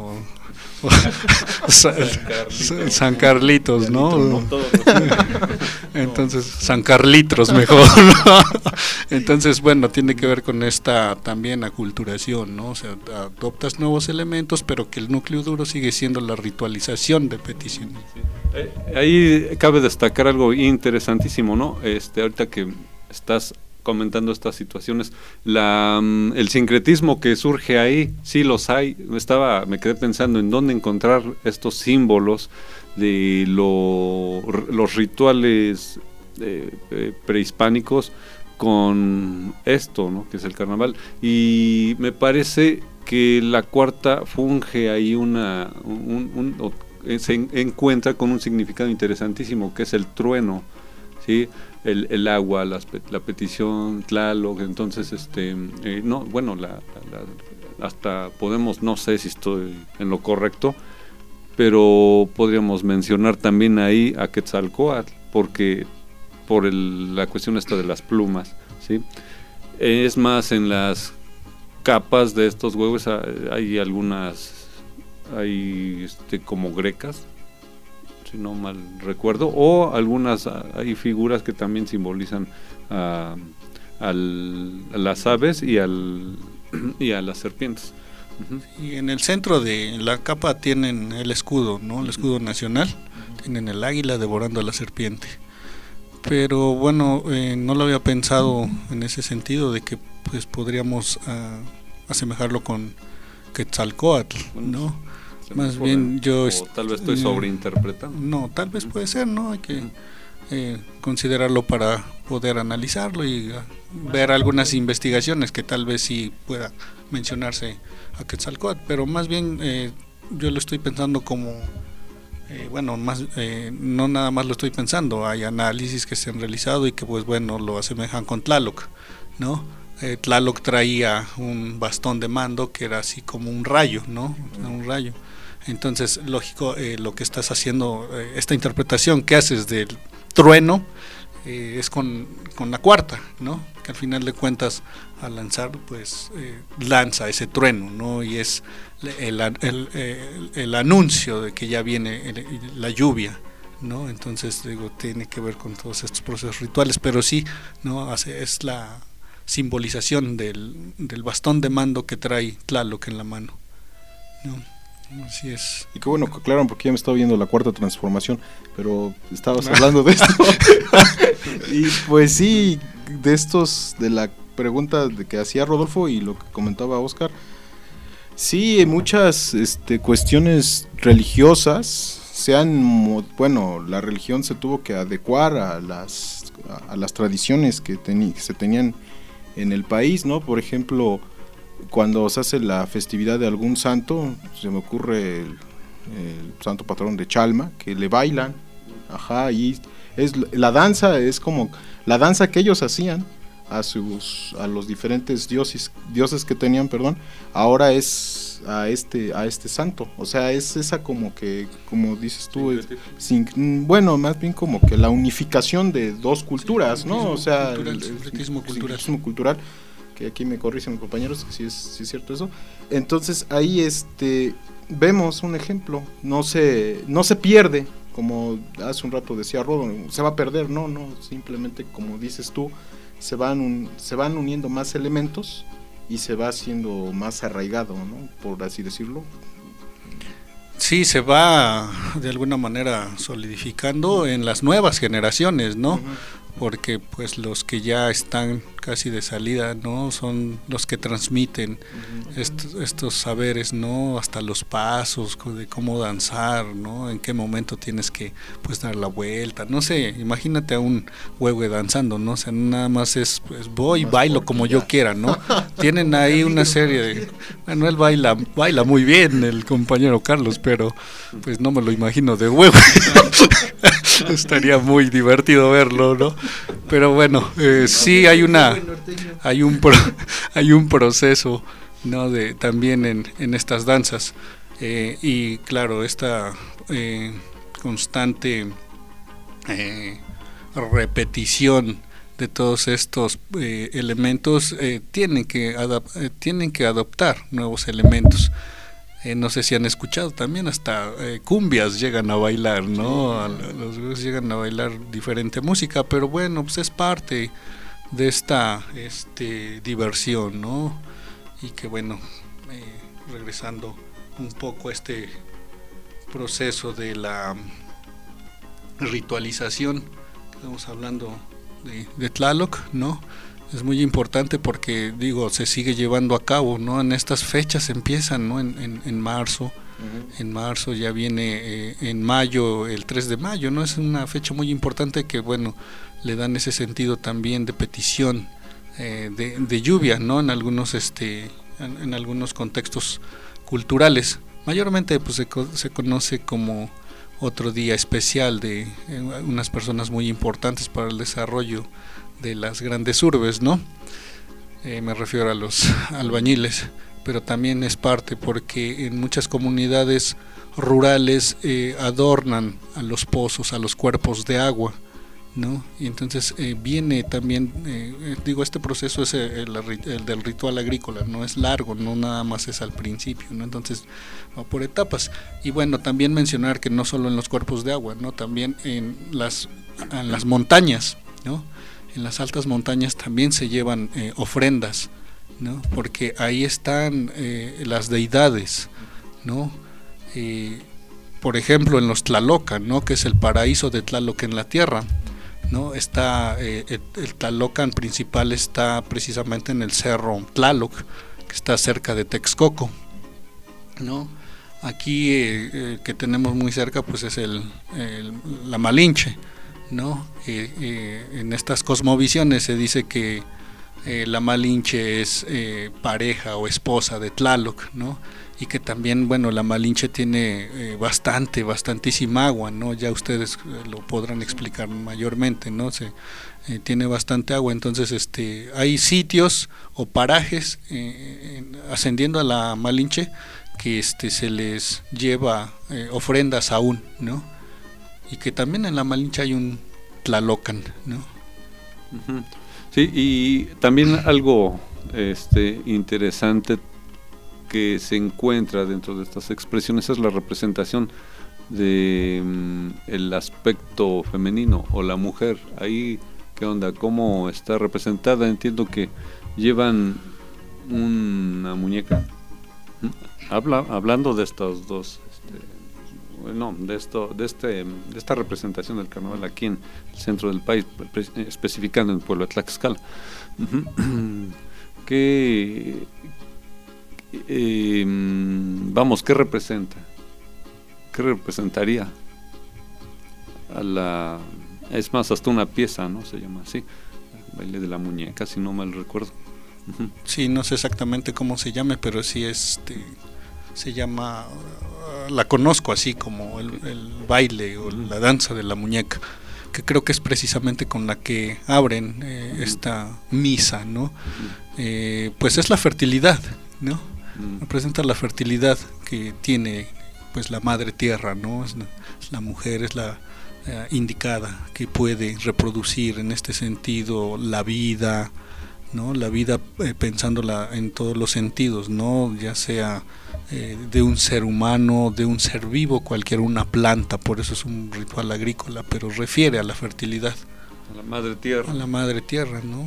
San, San, San Carlitos, ¿no? Entonces, San Carlitos mejor, ¿no? Entonces, bueno, tiene que ver con esta también aculturación, ¿no? O sea, adoptas nuevos elementos, pero que el núcleo duro sigue siendo la ritualización de peticiones. Eh, ahí cabe destacar algo interesantísimo, ¿no? Este, ahorita que estás comentando estas situaciones, la, el sincretismo que surge ahí, sí los hay. Estaba, me quedé pensando en dónde encontrar estos símbolos de lo, los rituales eh, eh, prehispánicos con esto, ¿no? Que es el carnaval, y me parece que la cuarta funge ahí una un, un, un, se encuentra con un significado interesantísimo, que es el trueno, ¿sí? El, el agua, las, la petición, Tlaloc. Entonces, este, eh, no, bueno, la, la, la, hasta podemos, no sé si estoy en lo correcto, pero podríamos mencionar también ahí a Quetzalcóatl, porque por el, la cuestión esta de las plumas, ¿sí? Es más, en las capas de estos huevos hay algunas, hay este, como grecas, si no mal recuerdo, o algunas hay figuras que también simbolizan a, al, a las aves y al y a las serpientes. Uh-huh. Y en el centro de la capa tienen el escudo, ¿no? El escudo nacional, tienen el águila devorando a la serpiente. Pero bueno, eh, no lo había pensado en ese sentido de que pues podríamos uh, asemejarlo con Quetzalcóatl, ¿no? Más bien yo... O tal vez estoy sobreinterpretando. No, tal vez puede ser, ¿no? Hay que eh, considerarlo para poder analizarlo y uh, ver algunas investigaciones que tal vez sí pueda mencionarse a Quetzalcóatl, pero más bien eh, yo lo estoy pensando como... Eh, bueno, más eh, no nada más lo estoy pensando, hay análisis que se han realizado y que pues bueno, lo asemejan con Tlaloc, ¿no? Eh, Tlaloc traía un bastón de mando que era así como un rayo, ¿no? Un rayo. Entonces, lógico, eh, lo que estás haciendo, eh, esta interpretación que haces del trueno, eh, es con, con la cuarta, ¿no? Que al final de cuentas, al lanzar, pues eh, lanza ese trueno, ¿no? Y es el, el, el, el, el anuncio de que ya viene el, la lluvia, ¿no? Entonces, digo, tiene que ver con todos estos procesos rituales, pero sí, ¿no? Hace, es la simbolización del, del bastón de mando que trae Tlaloc en la mano, ¿no? Así es. Y qué bueno que aclaran, porque ya me estaba viendo la cuarta transformación, pero estabas hablando de esto. Y pues sí, de estos, de la pregunta de que hacía Rodolfo y lo que comentaba Oscar, sí, hay muchas este, cuestiones religiosas, se han, bueno, la religión se tuvo que adecuar a las, a, a las tradiciones que, teni, que se tenían en el país, ¿no? Por ejemplo, cuando se hace la festividad de algún santo, se me ocurre el, el santo patrón de Chalma, que le bailan, ajá, y es la danza, es como la danza que ellos hacían a sus a los diferentes dioses dioses que tenían, perdón, ahora es a este a este santo, o sea, es esa como que, como dices tú, es, sin, bueno, más bien como que la unificación de dos culturas, sí, ¿no? O sea, cultural, el, el, sincretismo el, cultural. sincretismo cultural, que aquí me corrigen mis compañeros, que sí es, sí es cierto eso. Entonces ahí este vemos un ejemplo, no se no se pierde, como hace un rato decía Rodo, se va a perder, no, no, simplemente como dices tú, se van un, se van uniendo más elementos y se va haciendo más arraigado, ¿no? Por así decirlo. Sí, se va de alguna manera solidificando en las nuevas generaciones, ¿no? Uh-huh. Porque pues los que ya están casi de salida, ¿no? Son los que transmiten uh-huh. estos, estos saberes, ¿no? Hasta los pasos de cómo danzar, ¿no? En qué momento tienes que pues dar la vuelta, no sé, imagínate a un huehue danzando, ¿no? O sea, nada más es pues voy y bailo como yo quiera, ¿no? Tienen ahí una serie de, bueno, él baila, baila muy bien el compañero Carlos, pero pues no me lo imagino de huehue. Estaría muy divertido verlo, ¿no? Pero bueno, eh, sí hay una hay un pro, hay un proceso, ¿no? De también en, en estas danzas. Eh, y claro, esta eh, constante eh, repetición de todos estos eh, elementos eh, tienen que adap- eh, tienen que adoptar nuevos elementos. Eh, no sé si han escuchado también hasta eh, cumbias llegan a bailar, ¿no? A, los grupos llegan a bailar diferente música, pero bueno, pues es parte de esta este, diversión, ¿no? Y que bueno, eh, regresando un poco a este proceso de la ritualización, estamos hablando de, de Tlaloc, ¿no? Es muy importante porque, digo, se sigue llevando a cabo, ¿no? En estas fechas empiezan, ¿no? En, en, en marzo, uh-huh. En marzo ya viene, eh, en mayo, el tres de mayo, ¿no? Es una fecha muy importante que, bueno, le dan ese sentido también de petición, eh, de, de lluvia, ¿no? En algunos, este, en, en algunos contextos culturales. Mayormente, pues, se, se conoce como otro día especial de eh, unas personas muy importantes para el desarrollo de las grandes urbes, ¿no? Eh, me refiero a los albañiles, pero también es parte porque en muchas comunidades rurales eh, adornan a los pozos, a los cuerpos de agua, ¿no? Y entonces eh, viene también, eh, digo, este proceso es el, el del ritual agrícola, no es largo, no nada más es al principio, ¿no? Entonces va por etapas. Y bueno, también mencionar que no solo en los cuerpos de agua, ¿no? También en las, en las montañas, ¿no? En las altas montañas también se llevan eh, ofrendas, ¿no? Porque ahí están eh, las deidades, ¿no? Eh, por ejemplo, en los Tlalocan, ¿no? Que es el paraíso de Tlaloc en la tierra, ¿no? Está eh, el, el Tlalocan principal está precisamente en el cerro Tlaloc, que está cerca de Texcoco, ¿no? Aquí eh, eh, que tenemos muy cerca, pues es el, el la Malinche, ¿no? Eh, eh, en estas cosmovisiones se dice que eh, la Malinche es eh, pareja o esposa de Tlaloc, ¿no? Y que también, bueno, la Malinche tiene eh, bastante, bastantísima agua, ¿no? Ya ustedes eh, lo podrán explicar mayormente, ¿no? Se, eh, tiene bastante agua, entonces este hay sitios o parajes eh, en, ascendiendo a la Malinche que este se les lleva eh, ofrendas aún, ¿no? Y que también en la Malinche hay un Tlalocan, ¿no? Uh-huh. Sí, y también algo este interesante que se encuentra dentro de estas expresiones es la representación de um, el aspecto femenino o la mujer. Ahí, ¿qué onda? ¿Cómo está representada? Entiendo que llevan una muñeca. Habla, hablando de estos dos, este, no, de esto, de este, de esta representación del carnaval aquí en el centro del país, especificando en el pueblo de Tlaxcala, que eh, vamos, ¿qué representa? ¿Qué representaría a la? Es más, hasta una pieza, ¿no? Se llama así, el baile de la muñeca, si no mal recuerdo. Sí, no sé exactamente cómo se llame, pero sí este se llama, la conozco así como el, el baile o la danza de la muñeca, que creo que es precisamente con la que abren eh, esta misa, ¿no? Eh, pues es la fertilidad, ¿no? Representa la fertilidad que tiene pues la madre tierra, ¿no? Es la, es la mujer, es la eh, indicada que puede reproducir en este sentido la vida, ¿no? La vida eh, pensándola en todos los sentidos, ¿no? Ya sea eh, de un ser humano, de un ser vivo, cualquier una planta, por eso es un ritual agrícola, pero refiere a la fertilidad. A la madre tierra. A la madre tierra, ¿no?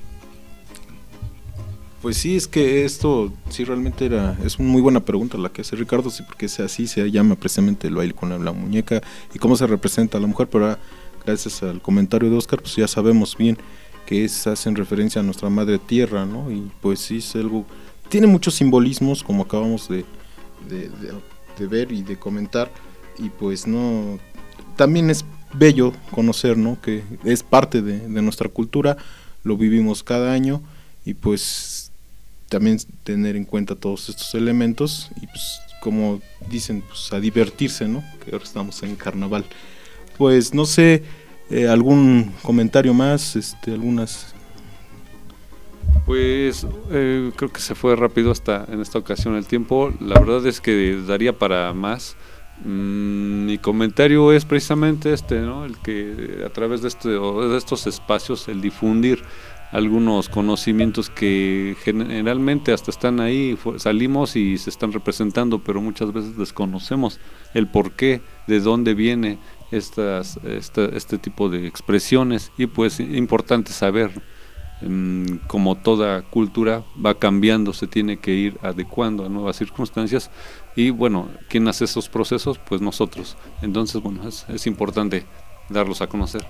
Pues sí, es que esto sí realmente era, es una muy buena pregunta la que hace Ricardo, sí, porque así se llama precisamente el baile con la, la muñeca y cómo se representa a la mujer, pero ahora, gracias al comentario de Oscar, pues ya sabemos bien que es, hacen referencia a nuestra madre tierra, ¿no? Y pues sí es algo, tiene muchos simbolismos, como acabamos de, de, de, de ver y de comentar, y pues no, también es bello conocer, ¿no? Que es parte de, de nuestra cultura, lo vivimos cada año, y pues también tener en cuenta todos estos elementos, y pues como dicen, pues a divertirse, ¿no? Que ahora estamos en carnaval. Pues no sé, Eh, algún comentario más, este, algunas Pues eh, creo que se fue rápido hasta en esta ocasión el tiempo. La verdad es que daría para más. Mm, mi comentario es precisamente este, ¿no? El que a través de, este, de estos espacios, el difundir algunos conocimientos que generalmente hasta están ahí, salimos y se están representando, pero muchas veces desconocemos el porqué, de dónde viene estas, esta, este tipo de expresiones, y pues es importante saber. Como toda cultura va cambiando, se tiene que ir adecuando a nuevas circunstancias, y bueno, ¿quién hace esos procesos? Pues nosotros. Entonces bueno, es, es importante darlos a conocer.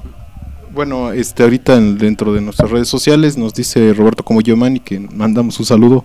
Bueno, este ahorita en, dentro de nuestras redes sociales nos dice Roberto Como Giovanni, que mandamos un saludo,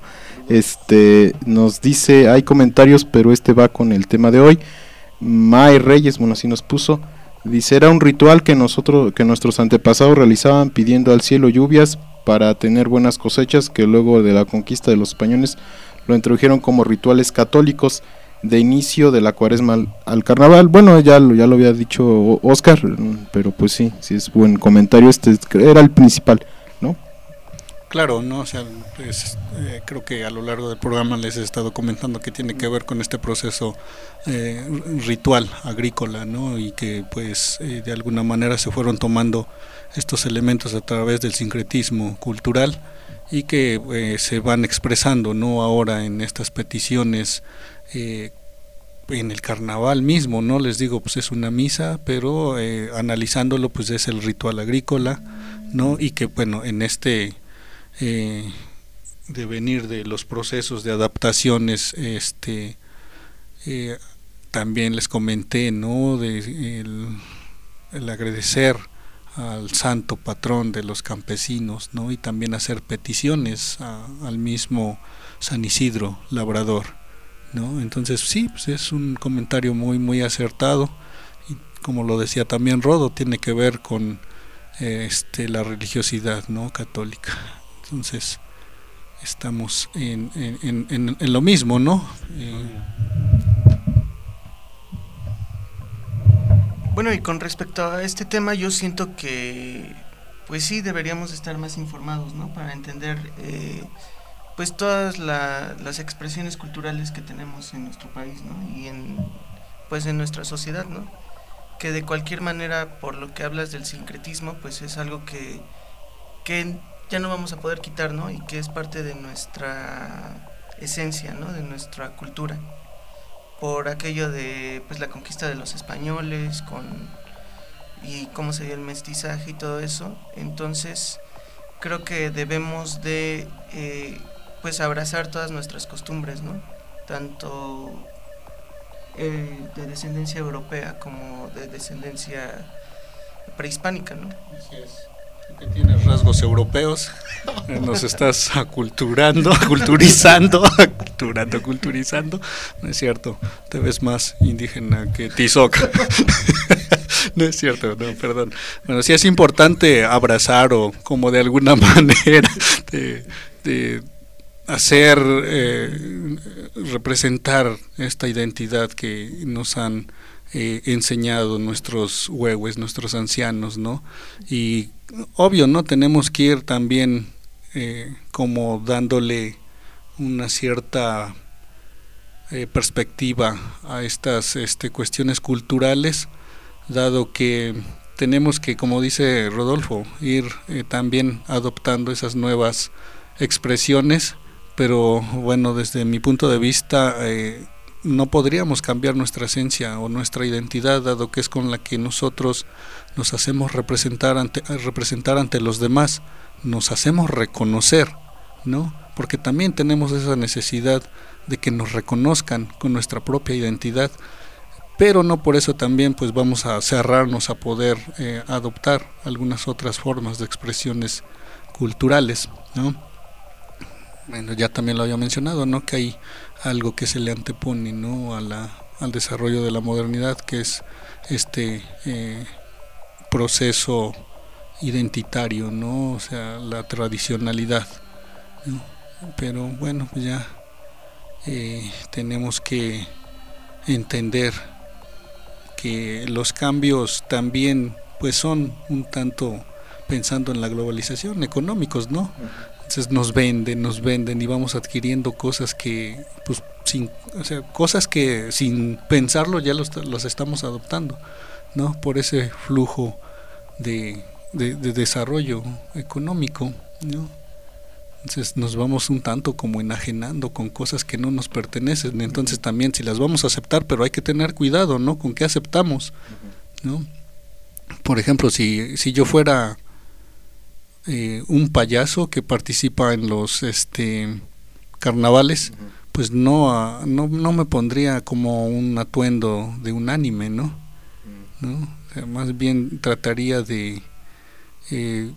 este nos dice, hay comentarios pero este va con el tema de hoy. May Reyes, bueno, así nos puso. Dice, era un ritual que nosotros, que nuestros antepasados realizaban pidiendo al cielo lluvias para tener buenas cosechas, que luego de la conquista de los españoles lo introdujeron como rituales católicos de inicio de la cuaresma al, al carnaval. Bueno, ya lo, ya lo había dicho Oscar, pero pues sí, sí es buen comentario, este era el principal, ¿no? Claro, no, o sea, pues, eh, creo que a lo largo del programa les he estado comentando que tiene que ver con este proceso eh, ritual agrícola, ¿no? Y que pues eh, de alguna manera se fueron tomando estos elementos a través del sincretismo cultural y que eh, se van expresando, ¿no? Ahora en estas peticiones, eh, en el carnaval mismo, ¿no? Les digo, pues es una misa, pero eh, analizándolo, pues es el ritual agrícola, ¿no? Y que bueno, en este Eh, de venir de los procesos de adaptaciones, este eh, también les comenté, ¿no? De el, el agradecer al santo patrón de los campesinos, ¿no? Y también hacer peticiones a, al mismo San Isidro Labrador, ¿no? Entonces sí, pues es un comentario muy muy acertado, y como lo decía también Rodo, tiene que ver con eh, este la religiosidad, ¿no? Católica. Entonces estamos en, en, en, en lo mismo, ¿no? Eh. Bueno, y con respecto a este tema, yo siento que pues sí deberíamos estar más informados, ¿no? Para entender eh, pues todas la, las expresiones culturales que tenemos en nuestro país, ¿no? Y en pues en nuestra sociedad, ¿no? Que de cualquier manera, por lo que hablas del sincretismo, pues es algo que que ya no vamos a poder quitar, ¿no? Y que es parte de nuestra esencia, ¿no? De nuestra cultura, por aquello de pues la conquista de los españoles con y cómo se dio el mestizaje y todo eso. Entonces creo que debemos de eh, pues abrazar todas nuestras costumbres, ¿no? Tanto eh, de descendencia europea como de descendencia prehispánica, ¿no? Así es. Que tienes rasgos europeos, nos estás aculturando, culturizando, aculturando, culturizando, no es cierto, te ves más indígena que Tizoc. No es cierto, no, perdón. Bueno, sí es importante abrazar o como de alguna manera de, de hacer, eh, representar esta identidad que nos han eh, enseñado nuestros huehues, nuestros ancianos, ¿no? Y obvio, ¿no? Tenemos que ir también eh, como dándole una cierta eh, perspectiva a estas este, cuestiones culturales, dado que tenemos que, como dice Rodolfo, ir eh, también adoptando esas nuevas expresiones, pero bueno, desde mi punto de vista eh, no podríamos cambiar nuestra esencia o nuestra identidad, dado que es con la que nosotros nos hacemos representar ante, representar ante los demás, nos hacemos reconocer, ¿no? Porque también tenemos esa necesidad de que nos reconozcan con nuestra propia identidad, pero no por eso también pues vamos a cerrarnos a poder eh, adoptar algunas otras formas de expresiones culturales, ¿no? Bueno, ya también lo había mencionado, ¿no? Que hay algo que se le antepone, ¿no? a la, al desarrollo de la modernidad, que es este eh, proceso identitario, ¿no? O sea, la tradicionalidad, ¿no? Pero bueno, pues ya eh, tenemos que entender que los cambios también pues son un tanto, pensando en la globalización, económicos, ¿no? Entonces nos venden, nos venden y vamos adquiriendo cosas que, pues, sin, o sea, cosas que sin pensarlo ya los, los estamos adoptando, ¿no? Por ese flujo de, de, de desarrollo económico, ¿no? Entonces nos vamos un tanto como enajenando con cosas que no nos pertenecen. Entonces también si las vamos a aceptar, pero hay que tener cuidado, ¿no? Con qué aceptamos, ¿no? Por ejemplo, si, si yo fuera eh, un payaso que participa en los este carnavales, uh-huh. pues no, no no me pondría como un atuendo de un anime, ¿no? Uh-huh. ¿No? O sea, más bien trataría de eh,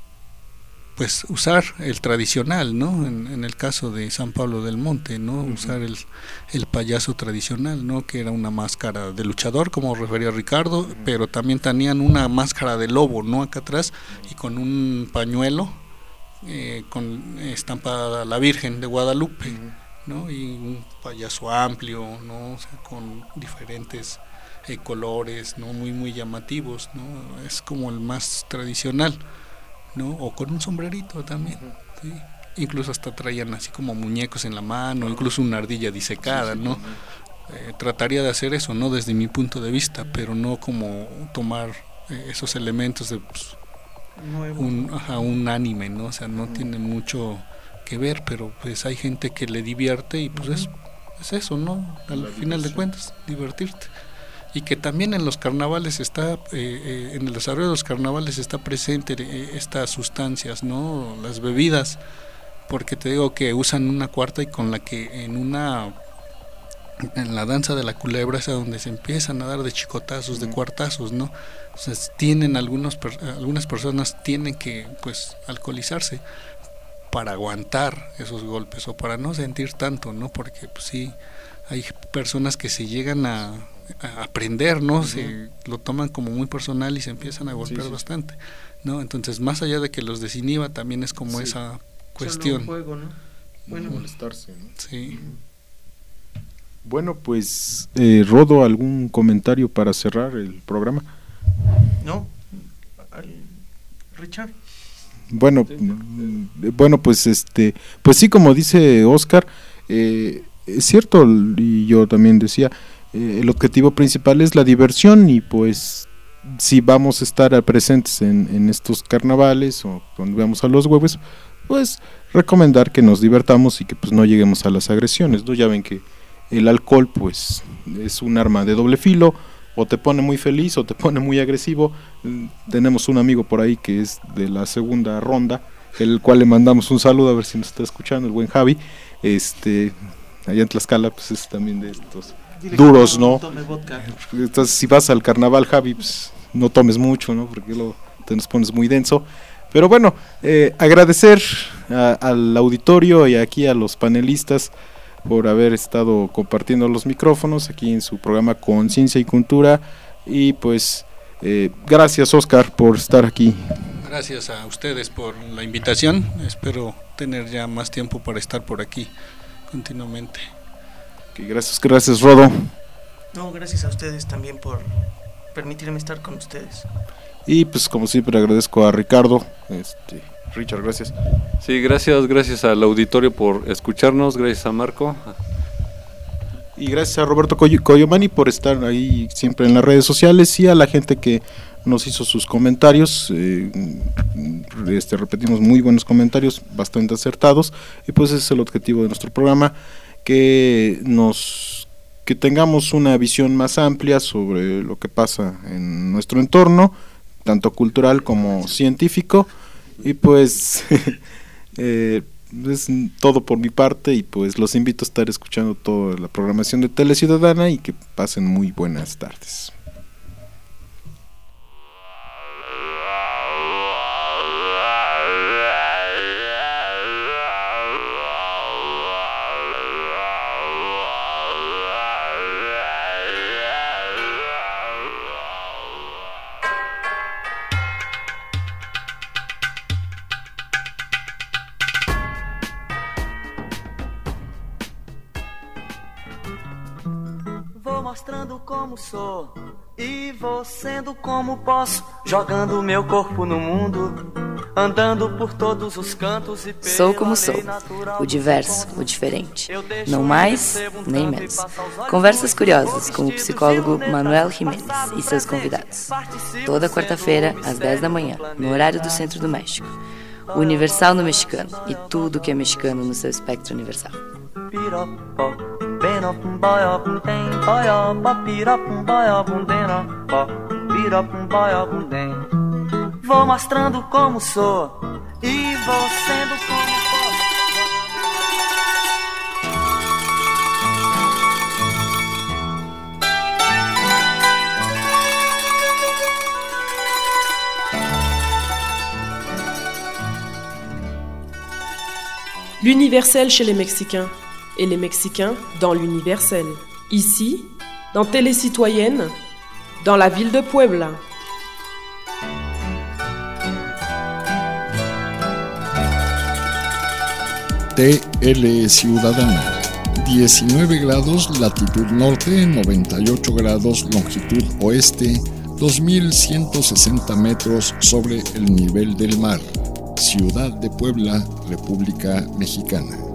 pues usar el tradicional, ¿no? En, en el caso de San Pablo del Monte, ¿no? Uh-huh. Usar el, el payaso tradicional, ¿no? Que era una máscara de luchador, como refería Ricardo, uh-huh. pero también tenían una máscara de lobo, ¿no? Acá atrás, y con un pañuelo eh, con estampada la Virgen de Guadalupe, uh-huh. ¿no? Y un payaso amplio, ¿no? O sea, con diferentes eh, colores, ¿no? Muy, muy llamativos, ¿no? Es como el más tradicional, ¿no? O con un sombrerito también, ¿sí? Incluso hasta traían así como muñecos en la mano, incluso una ardilla disecada, ¿no? Eh, trataría de hacer eso, ¿no? Desde mi punto de vista, pero no como tomar eh, esos elementos de pues, un, ajá, un anime, ¿no? O sea, no uh-huh. tiene mucho que ver, pero pues hay gente que le divierte y pues uh-huh. es, es eso, ¿no? Al La final diversión. de cuentas, divertirte. Y que también en los carnavales está, eh, eh, en el desarrollo de los carnavales está presente eh, estas sustancias, ¿no? Las bebidas, porque te digo que usan una cuarta y con la que en una, en la danza de la culebra es a donde se empiezan a dar de chicotazos, uh-huh. de cuartazos, ¿no? Entonces tienen algunos, algunas personas tienen que, pues, alcoholizarse para aguantar esos golpes o para no sentir tanto, ¿no? Porque, pues sí, hay personas que se llegan a a aprender, ¿no? Uh-huh. Se lo toman como muy personal y se empiezan a golpear sí, sí. bastante, ¿no? Entonces, más allá de que los desinhiba, también es como sí. esa cuestión. Solo un juego, ¿no? Bueno, molestarse, ¿no? Sí. Bueno, pues, eh, Rodo, ¿algún comentario para cerrar el programa? No, Richard. Bueno, sí. bueno, pues, este, pues sí, como dice Oscar, eh, es cierto, y yo también decía, Eh, el objetivo principal es la diversión y pues si vamos a estar presentes en, en estos carnavales o cuando veamos a los huevos, pues recomendar que nos divertamos y que pues no lleguemos a las agresiones, ¿no? Ya ven que el alcohol pues es un arma de doble filo, o te pone muy feliz o te pone muy agresivo. Tenemos un amigo por ahí que es de la segunda ronda, el cual le mandamos un saludo, a ver si nos está escuchando, el buen Javi, este allá en Tlaxcala pues es también de estos Dile duros, ¿no? Entonces, si vas al carnaval, Javi, pues, no tomes mucho, ¿no? Porque luego te nos pones muy denso. Pero bueno, eh, agradecer a, al auditorio y aquí a los panelistas por haber estado compartiendo los micrófonos aquí en su programa Conciencia y Cultura. Y pues, eh, gracias, Oscar, por estar aquí. Gracias a ustedes por la invitación. Espero tener ya más tiempo para estar por aquí continuamente. Gracias, gracias, Rodo. No, gracias a ustedes también por permitirme estar con ustedes. Y pues como siempre agradezco a Ricardo, este, Richard, gracias. Sí, gracias, gracias al auditorio por escucharnos, gracias a Marco. Y gracias a Roberto Coy- Coyomani por estar ahí siempre en las redes sociales y a la gente que nos hizo sus comentarios, eh, este, repetimos muy buenos comentarios, bastante acertados, y pues ese es el objetivo de nuestro programa, que nos que tengamos una visión más amplia sobre lo que pasa en nuestro entorno, tanto cultural como científico, y pues eh, es todo por mi parte, y pues los invito a estar escuchando toda la programación de Tele Ciudadana y que pasen muy buenas tardes. Mostrando como sou e vou sendo como posso, jogando meu corpo no mundo, andando por todos os cantos e Sou como sou, o diverso, o diferente. Não mais, nem menos. Conversas curiosas com o psicólogo Manuel Jiménez e seus convidados. Toda quarta-feira, às dez da manhã, no horário do Centro do México. O Universal no mexicano e tudo que é mexicano no seu espectro universal. Vou mostrando como sou e vou sendo como posso. L'universel chez les Mexicains et les Mexicains dans l'universel. Ici, dans Télécitoyenne, dans la ville de Puebla. T L Ciudadana, diecinueve grados latitud norte, noventa y ocho grados longitud oeste, dos mil ciento sesenta metros sobre el nivel del mar. Ciudad de Puebla, República Mexicana.